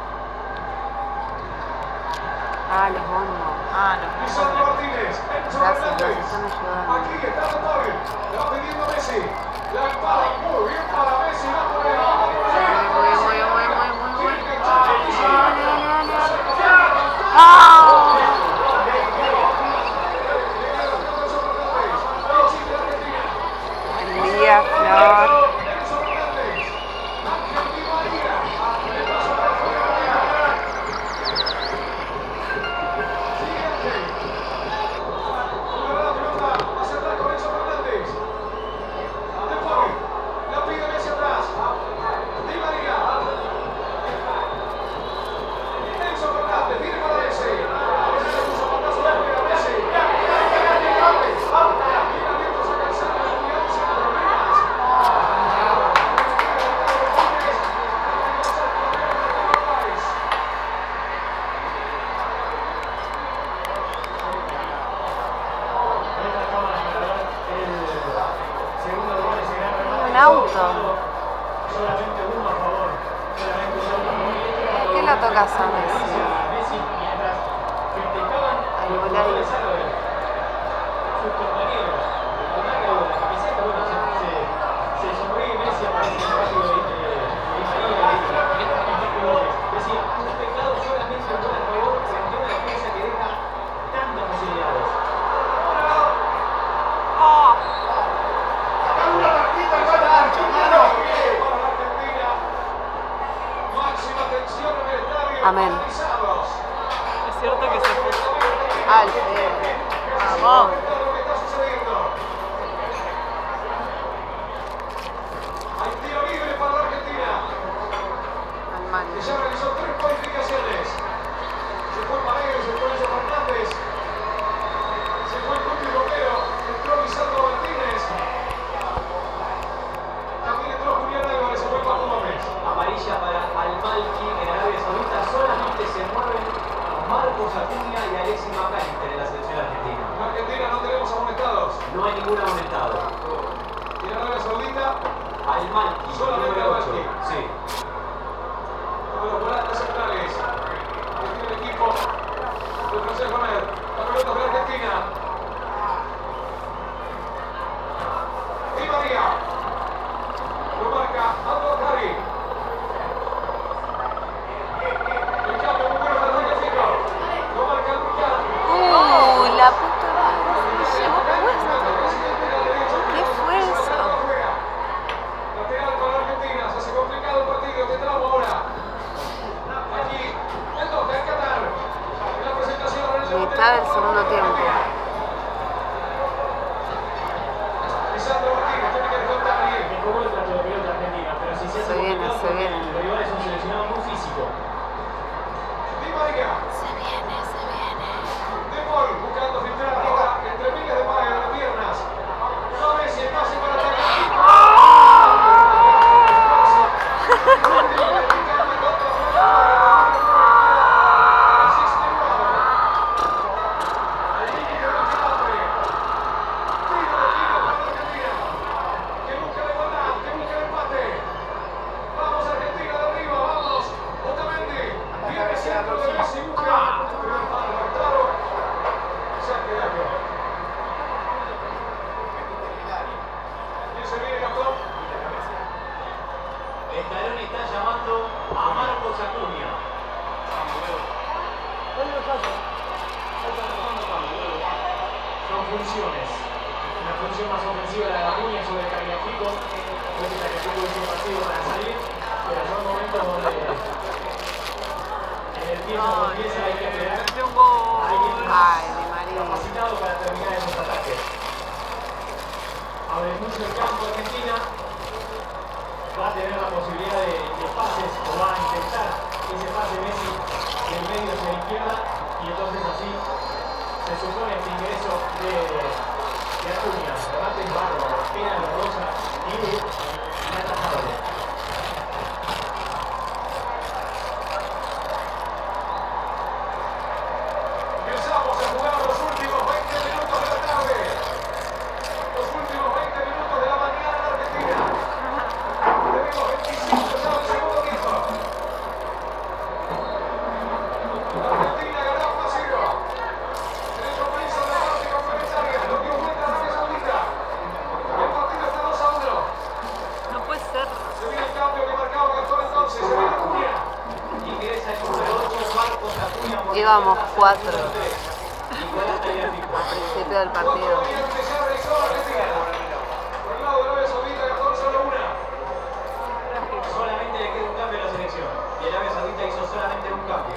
Los bombos. Lisandro Martínez, Enzo Fernández. Aquí está el gol. Le va pidiendo Messi. La para muy bien para Messi. Va por el Flor. ¿Qué lo tocas a Messi? Al volar. Sus compañeros, con algo de la camiseta, bueno, se sonríe Messi, aparece rápido y María decía, un pecado solamente un gol a favor frente a una defensa que deja tantas posibilidades. Amén. Es cierto que se puso. Vamos. Hay tiro libre para la Argentina. Que ya realizó 3 cualificaciones. Se fue Paredes, se fue Enzo Fernández. Se fue Tuti Romero. Entró Lisandro Martínez. También entró Julián Álvarez, se fue Paco Gómez. Amarilla Malki, Solamente número 8. Malki. Sí. Uno de los volantes centrales que tiene el equipo de José Gómez. La pelota de Argentina. Di María. Lo marca Aldo Cari. El cambio muy bueno para el chico. Lo marca Luciano. La puta madre. Se llevó puesto. ¿Qué fue eso? Lateral para Argentina. Se hace complicado el partido. ¿Qué tramo ahora? Aquí, el toque, el Qatar. En la presentación en el Mitad del segundo tiempo. Lisandro Martínez, tiene que descontar bien. Mejoró el trato de pelota argentina, pero si se hace Se viene, complicado se porque viene. el rival es un seleccionado muy físico. Di María. Se viene, se viene. De Paul, buscando filtrar ahora entre miles de pares de piernas. No Messi, el pase para que busca la igualdad, que busca el empate. Vamos Argentina de arriba, vamos. Otamendi, viene centro de Messi, busca. Primer palo, claro. Saque de arco. Y se viene Gastón. Scaloni está llamando a Marcos Acuña. Son funciones. Una función más ofensiva la de Acuña sobre Tagliafico. Fue que Tagliafico hizo un partido para salir, pero son momentos donde en el tiempo que empieza hay que esperar. Metió un gol. Hay que Ay, Di María. capacitado para terminar esos ataques. Abre mucho el campo Argentina. Va a tener la posibilidad de pases o va a intentar ese pase Messi del medio hacia la izquierda y entonces así se supone este ingreso de Acuña. Remate es bárbaro, pega la rosa y inatajable. Empezamos a jugar los últimos 20 minutos de la tarde. Los últimos 20 minutos de la mañana en Argentina. Tenemos 25 ya del segundo tiempo. Argentina ganó 1-0. En el compromiso de la parte complementaria. Lo dio vuelta Arabia Saudita. El partido está 2-1. No puede ser. Se viene el cambio que marcaba Gastón entonces. Se viene Acuña. Ingresa el número 8, Marcos Acuña. por Íbamos la 4 Nicolás Tagliafico. al principio del partido. Por el lado de Arabia Saudita, Gastón solo una. Solamente le queda un cambio a la selección. Y Arabia Saudita hizo solamente un cambio.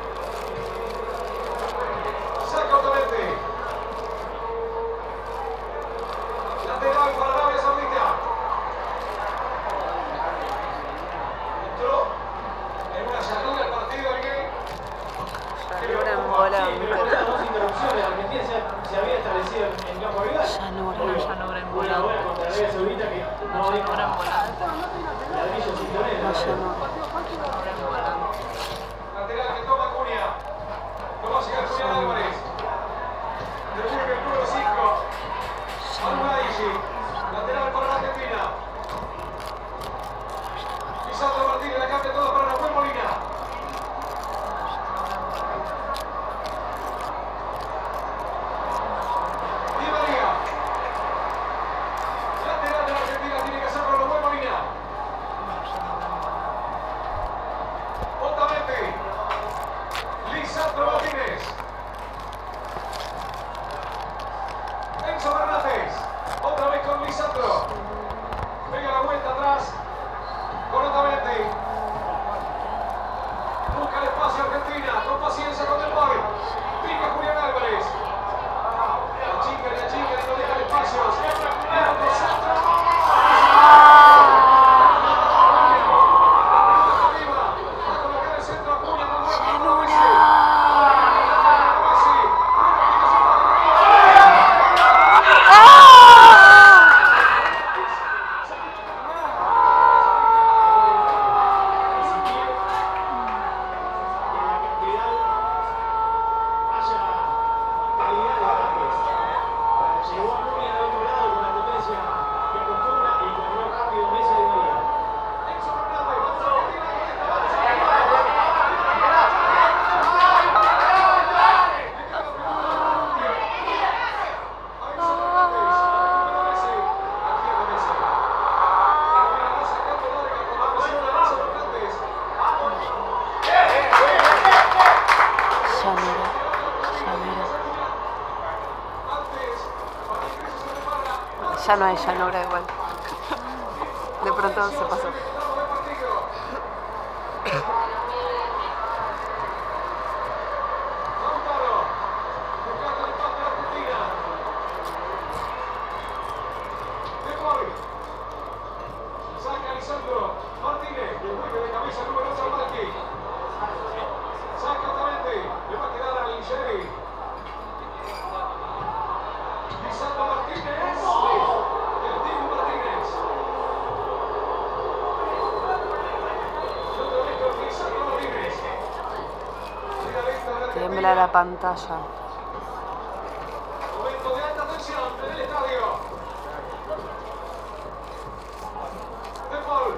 Saca Otamendi. Lateral para Arabia Saudita. Entró en una llanura el partido alguien. Llanura en Sí, volante. pero con las dos interrupciones, Argentina se había establecido en campo rival. Llanura. Una llanura en Una hora volante. contra Arabia Saudita que no Llanura en deja volante. ladrillos sin poner. La llanura. Llanura en volante. Lateral que toma Acuña. Lo va a llegar Julián Álvarez. Devuelve el número 5. Al-Maishi. Lateral para la Argentina. Lisandro Martínez la cambia todo para Nahuel Molina. Di María. Lateral de la Argentina tiene que hacerlo Nahuel Molina. Ya no hay llanura igual. De pronto se pasó. Saca Lisandro Martínez, el juego de cabeza número 8 Marqui. Saca Otamendi, le va a quedar a Lingeri. Lisandro Martínez, el Dibu Martínez. Lisandro Martínez. Tiembla la pantalla. Momento de alta tensión en el estadio. De Paul.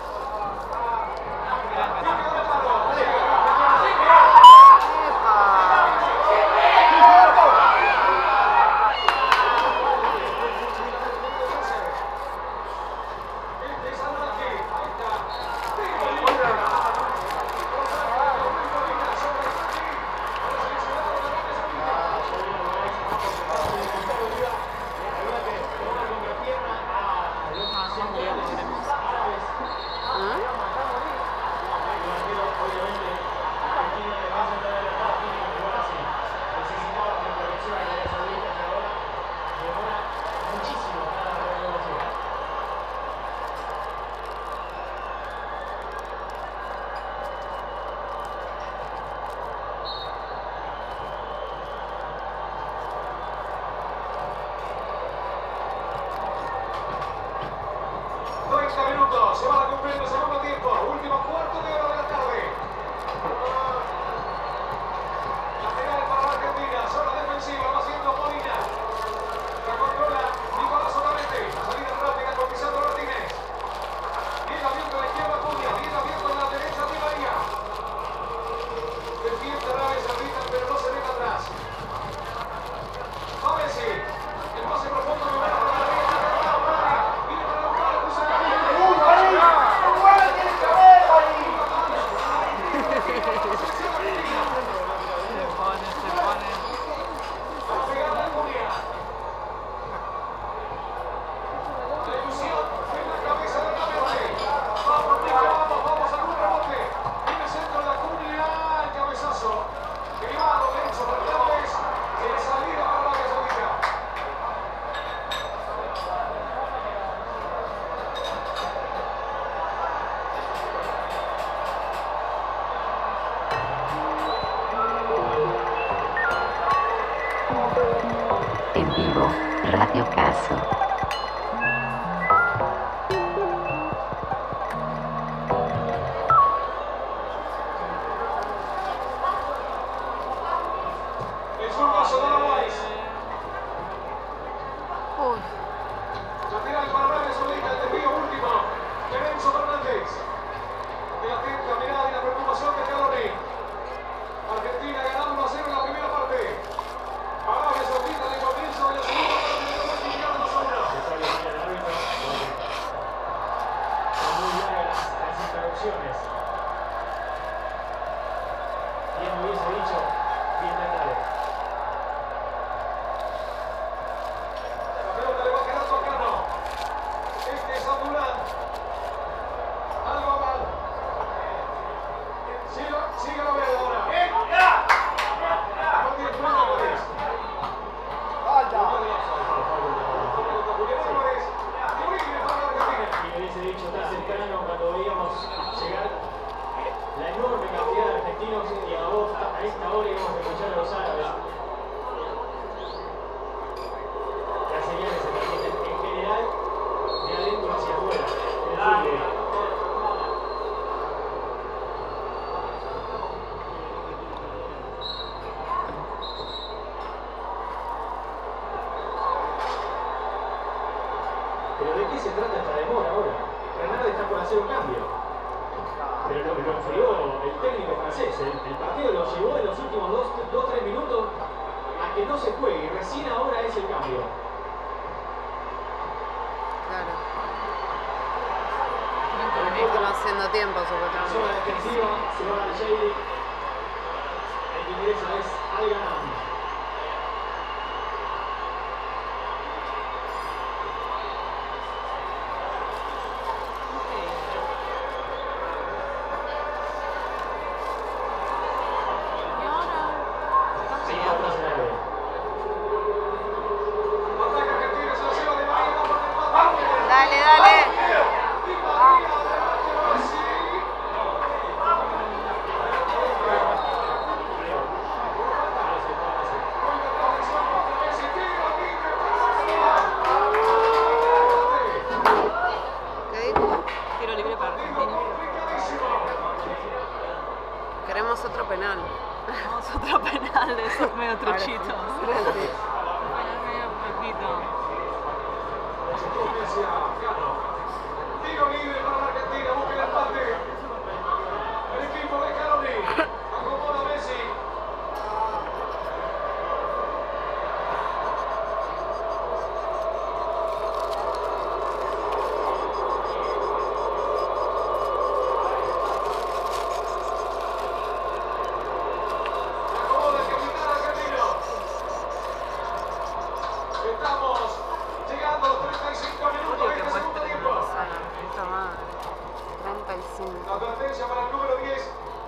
Se va a cumplir el segundo tiempo, último cuarto de hora de la tarde. Lateral para la Argentina, zona defensiva, va haciendo Molina. La controla Nicolás Otamendi, la salida rápida con Lisandro Martínez. Bien abierto a la izquierda Cunha, bien abierto a la derecha Di María. Defiende Arabia Saudita, pero no se deja atrás. Va Messi, el pase profundo que va a la derecha. Viene para la jugada, cruza el camino. En vivo, Radio Caso. Es un paso de Uruguay. Lateral para Arabia Saudita, el desvío último. Lorenzo Fernández. De la atenta mirada y la preocupación de Caloni. Argentina ganando 1-0 en la primera parte. Arabia Saudita de comienzo de la segunda parte de los Mundial 2-1. Son muy largas las introducciones. Bien me hubiese dicho, bien Natale. La pelota le va quedando a Cano. Este es Abdulán. Algo mal. Sigue la vez ahora. No tiene problema con eso. Y me hubiese dicho tan cercano cuando veíamos llegar la enorme cantidad de argentinos y a esta hora íbamos a escuchar a los árabes. Las señales se transmiten en general de adentro hacia afuera. En el fútbol. Pero ¿de qué se trata esta demora ahora? Renard está por hacer un cambio. Pero lo enfrió el técnico francés. El partido lo llevó en los últimos 2-3 minutos a que no se juegue. Y recién ahora es el cambio. Claro. Están haciendo tiempo, La supuestamente. zona defensiva se va al Shady. El que ingresa es Al-Ghanam. otro penal. Vamos otro penal de esos medio truchitos. Ahora sí. Penal medio poquito. Tiro libre para la Argentina, busca el empate. El equipo de Scaloni. Acomoda Messi. Acomoda el capitán argentino. Estamos llegando a los 35 minutos de este segundo tiempo. Puta madre. 35. Advertencia para el número 10.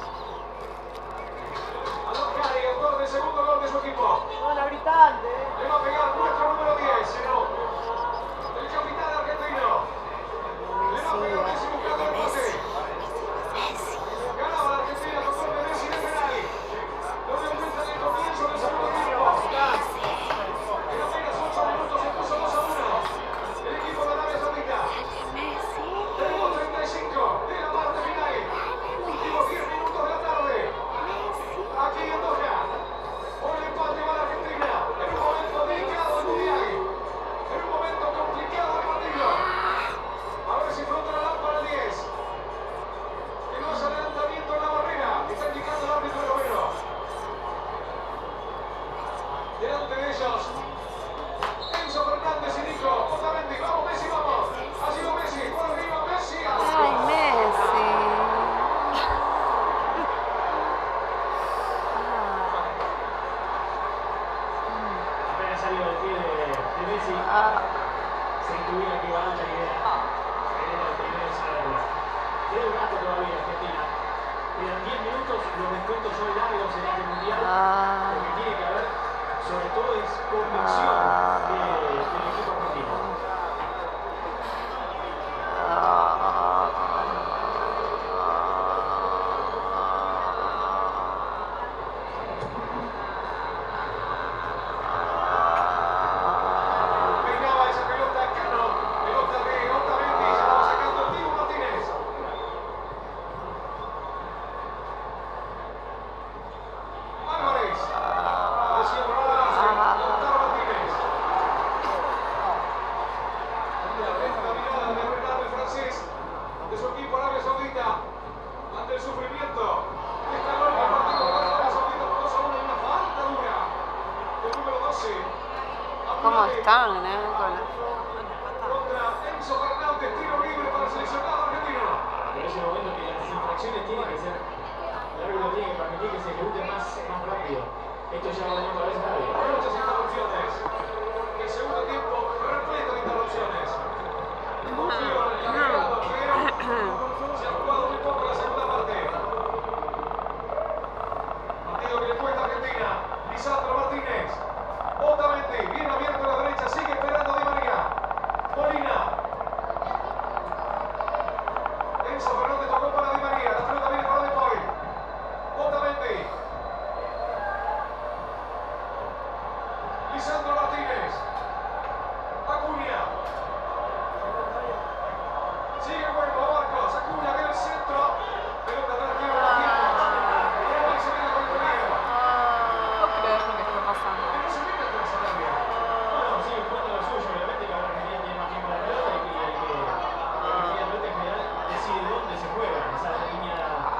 Alon Cari, autor del segundo gol de su equipo. Hola, gritante. Le va a pegar nuestro número 10. El capitán argentino. Le va a pegar Messi buscando el pase. Ganaba la Argentina con gol de Messi de penal. Lo dio vuelta en el comienzo del segundo tiempo. En apenas 8 minutos se puso 2-1. El equipo de Arabia Saudita. Tenemos 35 de la parte final. Últimos 10 minutos de la tarde. Aquí en Doha. Por el empate va la Argentina. En un momento delicado del mundial. En un momento complicado del partido. A ver si frota la lámpara 10. Que no hace adelantamiento en la barrera. Está indicando el árbitro noveno. Delante de ellos. Enzo Fernández y Nico. Otamendi. Vamos Messi, vamos. Ha sido Messi. Por arriba Messi. Ay, Messi. Apenas salió del pie de Messi, se intuía que iba a dar la idea. Era el primero en saberlo. Queda un rato todavía Argentina. Quedan 10 minutos, los descuentos son largos en este mundial. Lo que tiene que haber, sobre todo, es convicción del equipo argentino. Peinaba esa pelota Cano. Pelota de Otamendi. Se va sacando el Dibu Martínez. Álvarez. Decía por Lautaro Martínez. La lenta mirada de Renato, el francés, de su equipo Arabia Saudita, ante el sufrimiento de Scaloni. El partido de Arabia Saudita por 2-1 en una falta dura del número 12. ¿Cómo están, Contra Enzo Fernández, tiro libre para el seleccionado argentino. Pero es el momento que las infracciones tienen que ser, el árbitro tiene que permitir que se ejecute más rápido. Esto ya lo tenemos a veces nadie. Muchas interrupciones. El segundo tiempo repleto de interrupciones. Confío en el agregado, pero se ha jugado muy poco en la segunda parte. Partido que le cuesta a Argentina. Lisandro Martínez. Otamendi, bien abierto a la derecha, sigue esperando Di María. Molina. Enzo Fernández tocó para Di María. La pelota viene para De Paul. Otamendi. Lisandro Martínez. Acuña. Sigue el juego, Marcos. Acuña viene el centro. Pelota atrás, tiene los tiempos. Uruguay se viene con el peligro. No creo lo que está pasando. Que no se mete atrás a Arabia. Bueno, sigue jugando lo suyo, obviamente que ahora Argentina tiene más tiempo de la pelota y el que finalmente en general decide dónde se juega. Esa línea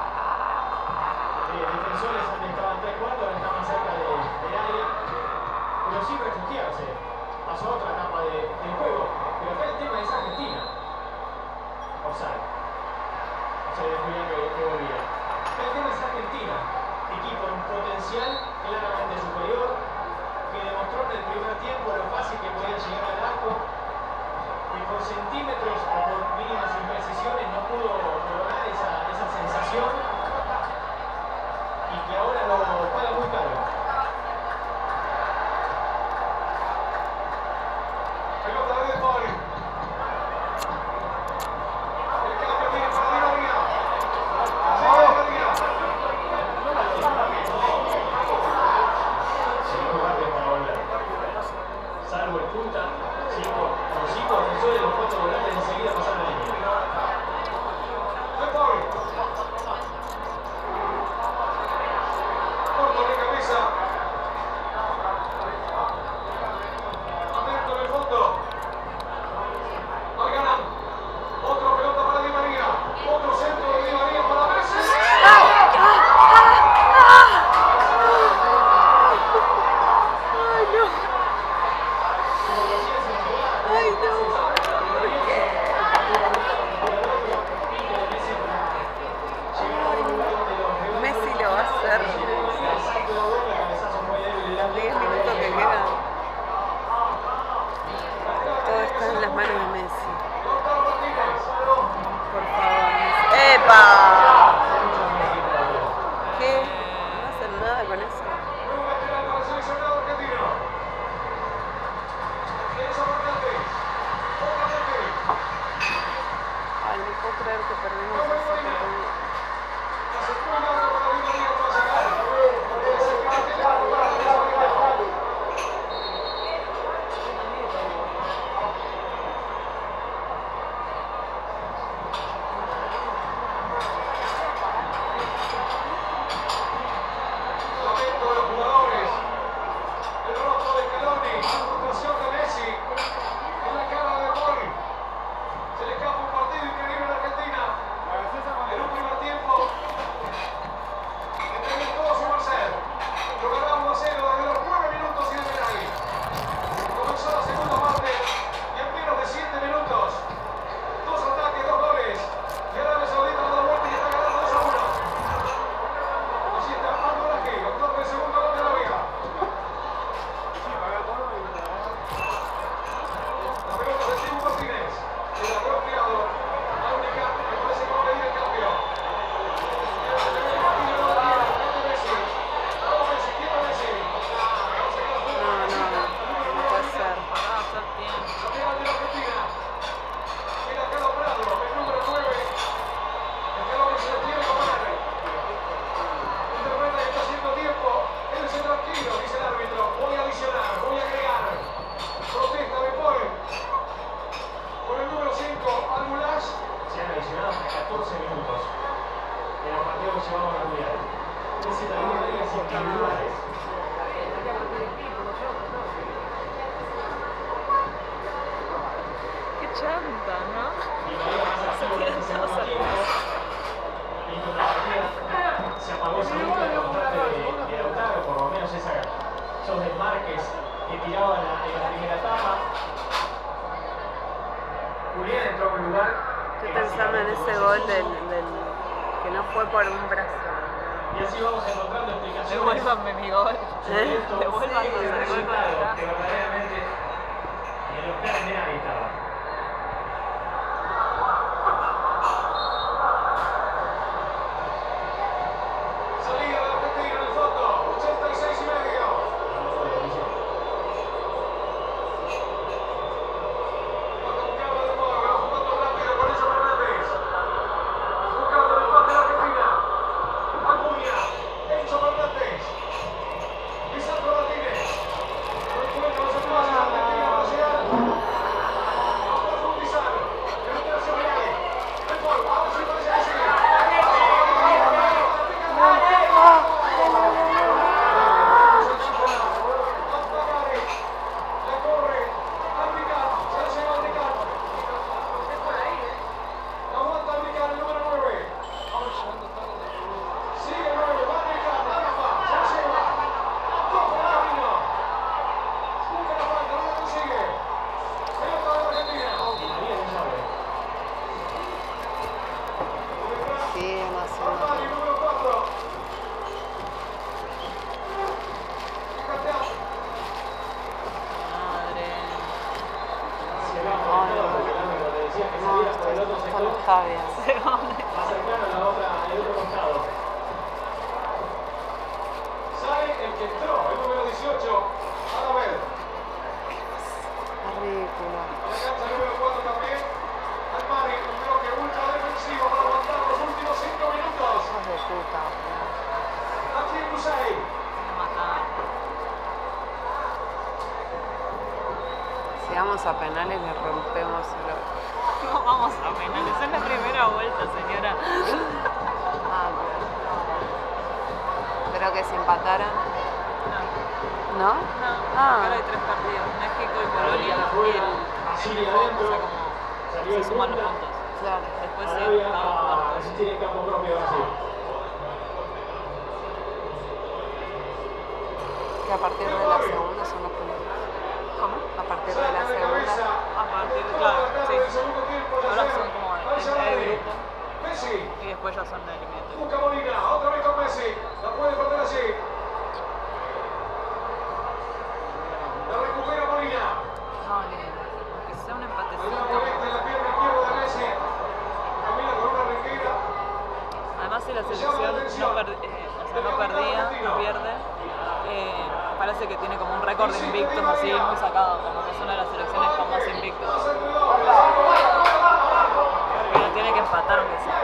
de defensores antes estaban 3-4, ahora está más cerca del área, pero sin refugiarse. Pasó a otra etapa del juego, pero acá el tema es Argentina. Offside. Se de Julián que volvía. Acá el tema es Argentina, equipo en potencial claramente superior, que demostró en el primer tiempo lo fácil que podía llegar al arco, que por centímetros o por mínimas imprecisiones no pudo lograr esa sensación y que ahora lo paga muy caro. Pelota de De Paul. El cambio viene para Di María. Sigue Di María. Llegó rápido para volver. Salvo el punta, los 5 defensores, los 4 volantes enseguida pasaron la línea. 14 minutos en los partidos que llevamos al Mundial. Messi también de las individuales. Qué chanta, ¿no? Y María más activo en este segundo tiempo. Y con la partida se apagó ese vínculo constante de Lautaro, por lo menos esos desmarques que tiraba en la primera etapa. Julián entró en un lugar. Estoy pensando en ese gol del que no fue por un brazo. Y así vamos encontrando explicaciones. Devuélvanme mi gol. Devuélvanme que el gol. verdaderamente en los planes de nadie estaba. Salida de Argentina en el fondo, 86 y medio. Va con Carlos de Moga, jugando rápido con Enzo Fernández. Buscando el empate de Argentina. Acuña, Enzo Fernández. Lisandro Martínez. No encuentra los espacios de Argentina para llegar. A profundizar. Penetración real. El gol, ahora sí parece que sigue. Sí, no sé. Madre. No, esto no está bien. Más cercano a la otra, al otro costado. Sale el que entró, el número 18, Anabel. Es ridículo. La cancha número 4 también. Almani, un bloque ultra defensivo para aguantar los últimos 5 minutos. Hijos de puta. Aquí en Musay. Me mataron. Si vamos a penales le rompemos el... No vamos a penales. Es la primera vuelta, señora. Ah, pero que se empataran. ¿No? No, Ah. ahora hay 3 partidos. México y Polonia. Y el mejor, o sea, como se suman los puntos. Claro. Después sí, Arabia estamos a muertos. resistir en campo propio Brasil. Que a partir de la segunda son los penales. ¿Cómo? A partir de la segunda. A partir de, claro, sí. Ahora son como el grupo Messi. y después ya son la eliminatoria. Busca Molina, otra vez con Messi. La puede perder así. La recupera Molina. No, que sea un Hay una empatecito. molesta en la pierna izquierda de Messi. Camina con una renquera. Además, si la selección no perdía, no pierde, parece que tiene como un récord de invictos así muy sacado, como que es una de las selecciones con más invictos. Pero tiene que empatar aunque sea.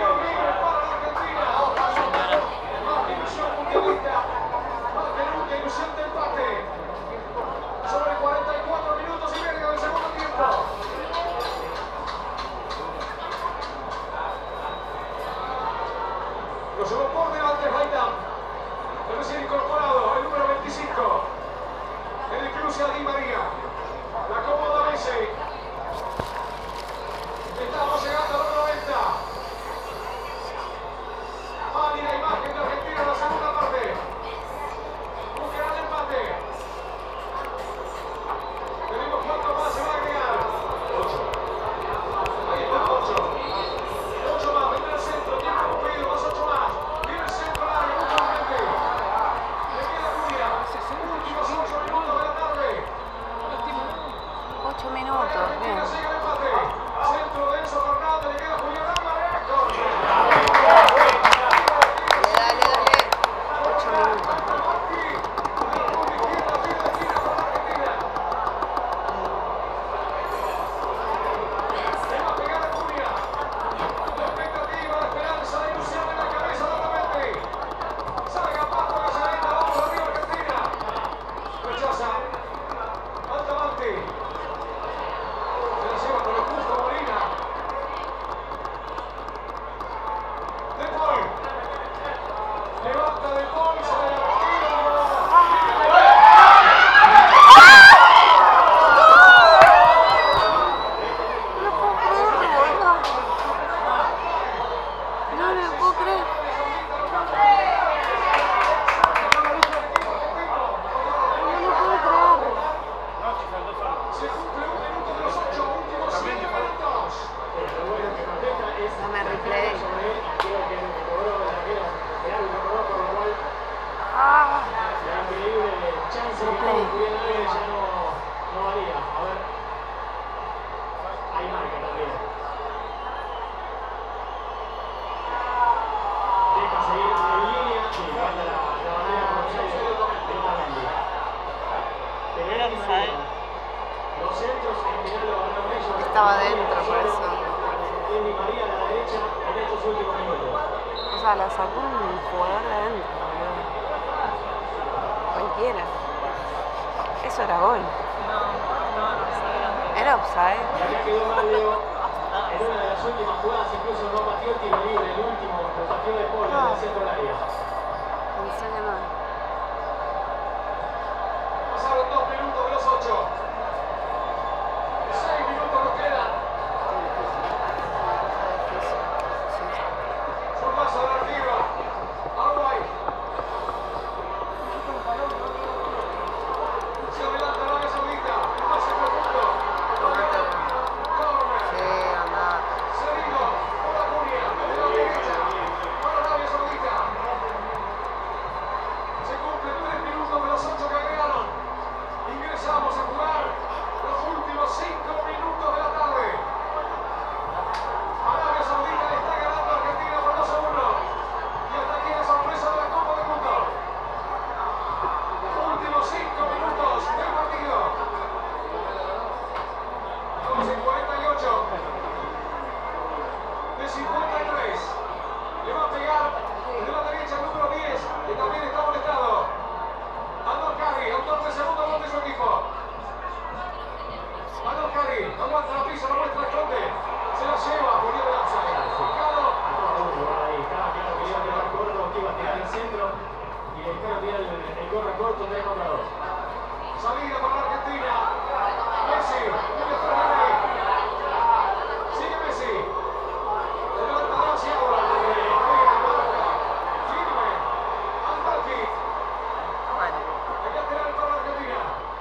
Señora. Ilusión mundialista. Más que nunca ilusión de empate. Sobre 44 minutos y medio del segundo tiempo. Lo llevó por delante Haidam. El recién incorporado, el número 25. En el cruce a Di María. La acomoda Messi. Estamos llegando a los 90. Mali la imagen de Argentina en la segunda parte. Buscará el empate. Tenemos cuánto más se va a agregar. 8. Ahí está 8. 8 más, vendrá el centro, tiempo cumplido, más 8 más. Viene el centro al área, busca Argentina. Le queda Julia. Últimos 8 minutos de la tarde. Play. sobre él, creo que el que cobró el arquero de algo cobró, por lo cual la increíble chance que tuvo Julián Álvarez ya no valía. A ver, hay marca también. Deja seguir en línea, sí, falta la bandera por offside, pelota Mendy. ¿Era offside? Los centros en final lo ganaron ellos. Estaba dentro, por eso. Martín Di María a la derecha en estos últimos minutos. O sea, la sacó un jugador de adentro, boludo. Cualquiera. Eso era gol. No, offside. ¿Era offside? Y acá quedó mal Leo. En una de las últimas jugadas incluso no pateó el tiro libre, el último lo pateó de Paul en el centro del área. Pensé que no. Pasaron 2 minutos de los 8. 6 minutos nos quedan. Zurdazo de arriba. Uruguay. Se adelanta Arabia Saudita. El pase profundo. Corner. Sí, andá. Cedido por la Acuña. De la derecha. Para Arabia Saudita. Se cumplen 3 minutos de los 8 que agregaron. Ingresamos a jugar los últimos 5 minutos de la tarde. Arabia Saudita le está ganando a Argentina por 2-1. Y hasta aquí la sorpresa de la Copa del Mundo. Últimos 5 minutos del partido. Estamos en 48. De 53. Le va a pegar de la derecha el número 10, que también está molestado. Andor Kari, autor del segundo gol de su equipo. Andor Kari, aguanta la pisa, no muestra el conde. Se la lleva, poniendo el offside. Fijado. Ahí estaba claro que iba a tirar corto, que iba a tirar el centro y le dejaron tirar el corre corto 3 contra 2. Salida para la Argentina. Messi, viene Fernández. Sigue Messi. Se levanta hacia ahora. Firme. Al-Balki. El lateral para la Argentina.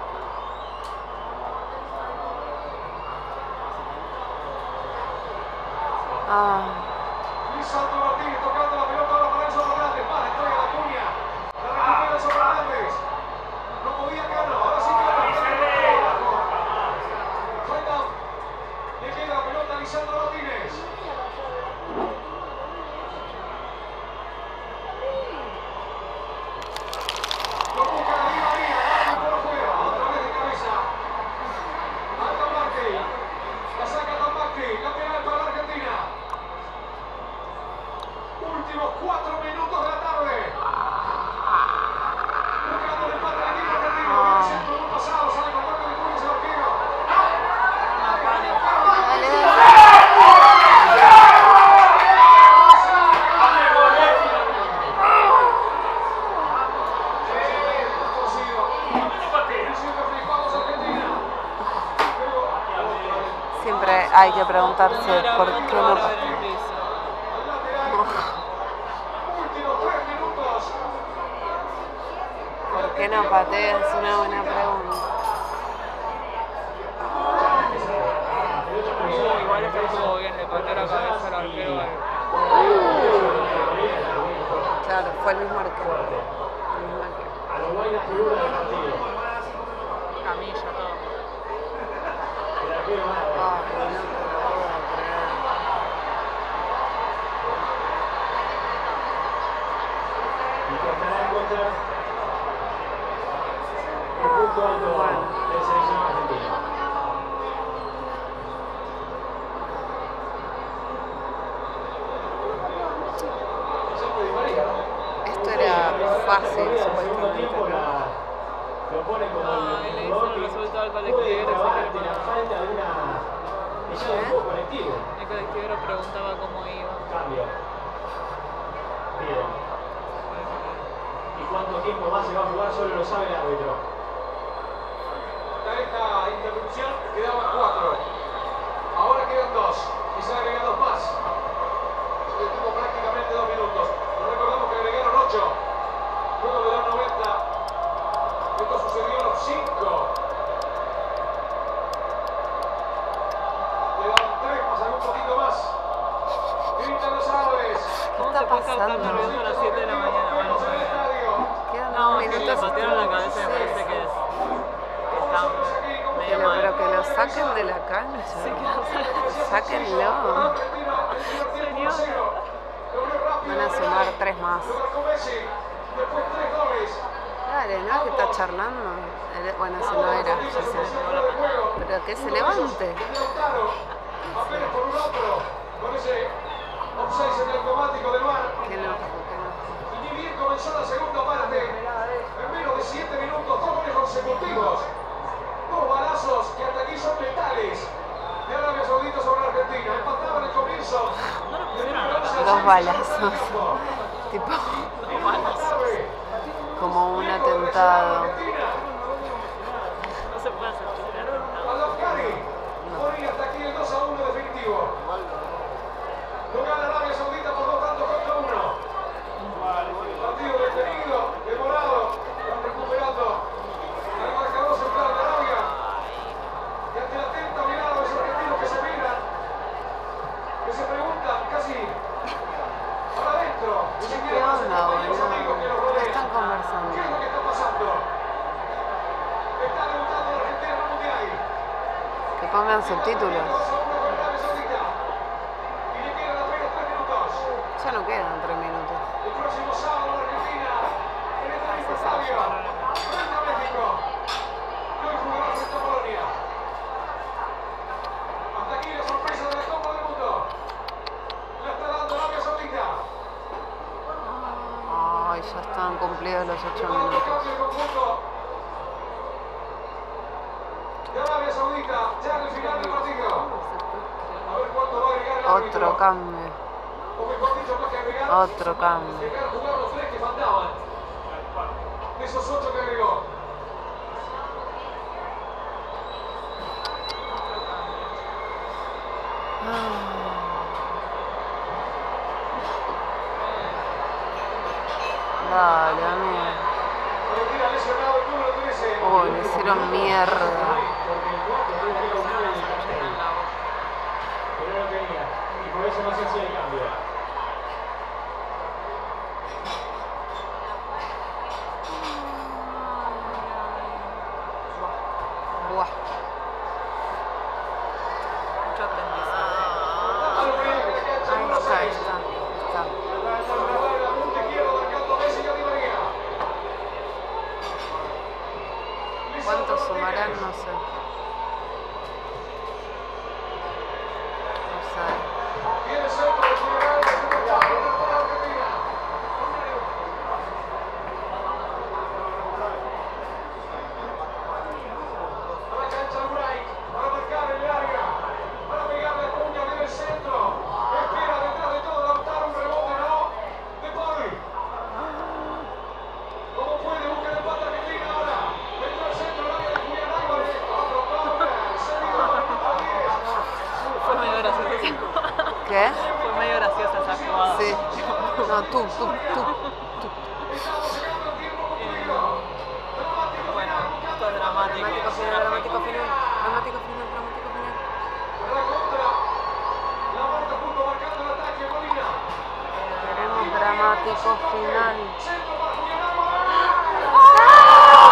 Lisandro Martínez tocando la pelota ahora para Enzo Fernández. Más entrega la Acuña. La recupera Enzo Fernández. No podía quedarlo. Ahora sí que la pelota abajo. Falta. Le queda la pelota a Lisandro Martínez. Lo busca Di María. Va por afuera. Otra vez de cabeza. Alta Marque. La saca Tamacchi. Lateral para la Argentina. Últimos 4 minutos de la tarde. Buscando el empate del equipo argentino. Viene el centro muy pasado. Sale con golpe de Túnez el arquero. Siempre hay que preguntarse por qué no patea. Últimos 3 minutos. ¿Por qué no patea? Es una buena pregunta. Igual es que estuvo bien, le pateó la cabeza al arquero. Claro, fue el mismo arquero. Uruguay la figura del partido. Camilla, todo. El arquero va y que estará en contra el punto alto del seleccionado argentino. Esto era fácil, Segundo supuestamente. tiempo lo pone como Le el hizo jugador el que resultado al puede colectivero. trabajar ante la falta de una de juego colectivo. El colectivero preguntaba cómo iba. Cambio. Bien. ¿Y cuánto tiempo más se va a jugar? Solo lo sabe el árbitro. Hasta esta interrupción quedaban 4. Ahora quedan 2. Y se han agregado más. Se detuvo prácticamente 2 minutos. Nos recordamos que agregaron 8. Luego de los 90. Esto sucedió a los 5. Quedan 3 más algún poquito más. Gritan los ¿Cómo está se puede estar tan pasando? nervioso a las 7 de la mañana? Bueno, Quedan no, dos es que le minutos. patearon la cabeza y me parece que está medio mal. Pero que lo saquen de la cancha. Sáquenlo. Señor. Van a sumar 3 más. Dale, ¿no? Que está charlando. Bueno, ese no era, ya sé. Pero que se levante. Que no. Y ni bien comenzó la segunda parte. En menos de 7 minutos, 2 goles consecutivos. 2 balazos que hasta aquí son letales. De Arabia Saudita sobre Argentina. Empataban el comienzo. 2 balazos. Tipo, como un atentado. No se puede hacer Al-Afghani ponía hasta aquí el 2-1 definitivo. Lo gana Arabia Saudita por 2 tantos contra 1. Partido detenido, demorado, van recuperando al marcador central de Arabia. Y ante la atenta mirada de los argentinos que se miran, que se preguntan casi para adentro, ni ¿Qué siquiera más onda, los amigos que los boludo? ¿Qué rodean. están conversando? ¿Qué es lo que está pasando? Está debutando la Argentina en el Mundial. Que pongan subtítulos. 2-1 con Arabia Saudita. Y le quedan apenas 3 minutos. Ya no quedan 3 minutos. El próximo sábado Argentina en este mismo estadio frente a México. Y hoy jugará frente a Polonia. Hasta aquí la sorpresa de la Copa del Mundo. La está dando Arabia Saudita. Ay, ya están cumplidos los 8 Llevando minutos. cambio el conjunto de Arabia Saudita ya en el final del partido. A ver cuánto va a agregar el árbitro. Otro cambio. O mejor dicho, más que agregar, Otro cambio. llegar a jugar los 3 que faltaban. De esos 8 que agregó. Dale, amigo. Retira lesionado el número 13. Oh, le hicieron mierda. Pero no quería. Y por eso no se hacía el cambio. Buah. mucho aprendizaje. Ahí está. La punta izquierda marcando a Messi y a Di María. ¿Cuántos sumarán? No sé. No sé. Viene el centro de Julián, el segundo palo para Argentina. A la cancha el break, para marcar el área, para pegarle a Cuña, viene el centro. Espera detrás de todo Lautaro, un rebote, no. De Paul. ¿Cómo puede buscar el empate Argentina ahora? Dentro del centro, el área de Julián Álvarez. Otro corner, seguido a 10. Fue medio gracioso esa jugada. ¿Qué? Fue medio graciosa esa jugada. Sí. No, tú. Estamos llegando al tiempo cumplido. Dramático Bueno, final. esto es dramático. Dramático final. Por la contra, la marca punto marcando el ataque, Molina. Queremos dramático final. Centro para Julián Álvarez.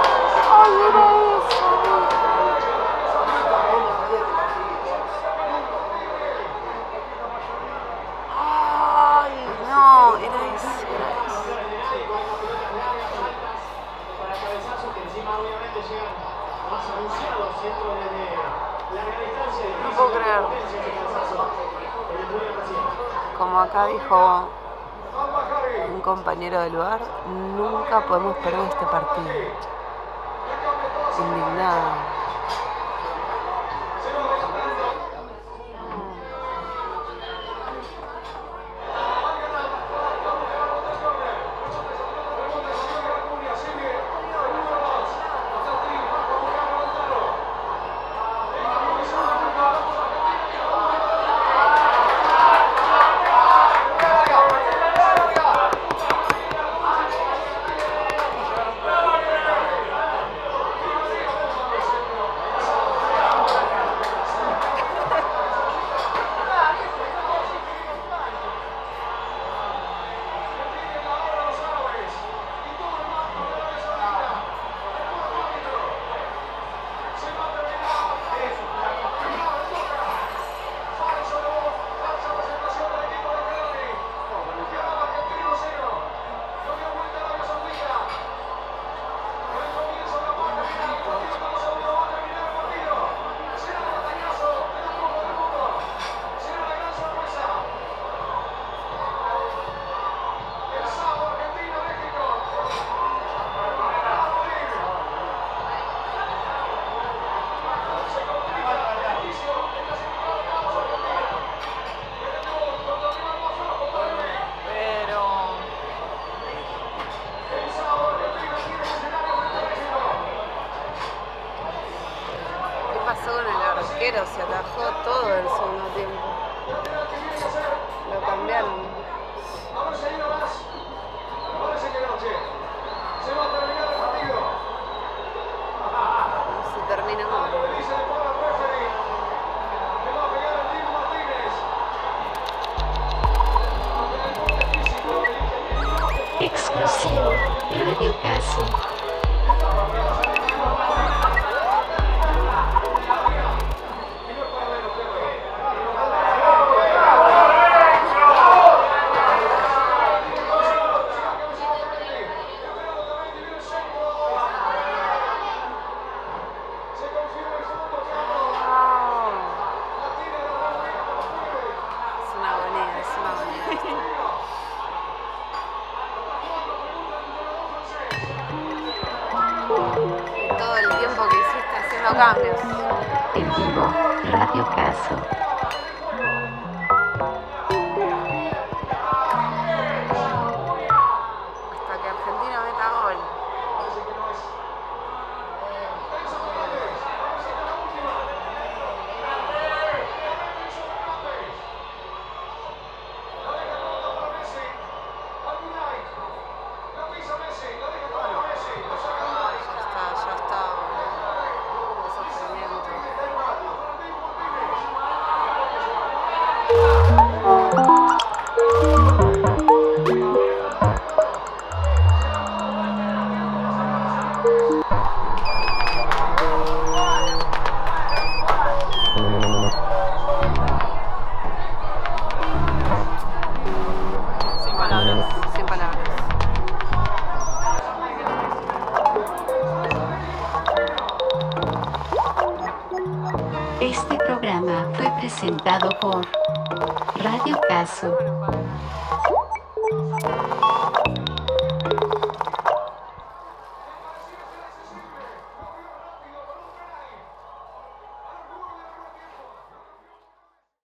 Ay, no, era eso. Para cabezazos que encima obviamente llegan más anunciados, siendo desde larga distancia. No puedo creer. Como acá dijo un compañero del lugar, nunca podemos perder este partido. Indignado. conduce Radio Caso. Todo el tiempo que hiciste haciendo cambios. En vivo, Radio Caso. Hasta que Argentina meta gol. Ya está. Qué sufrimiento. Sin palabras. Sin palabras. Este programa fue presentado por Radio Caso.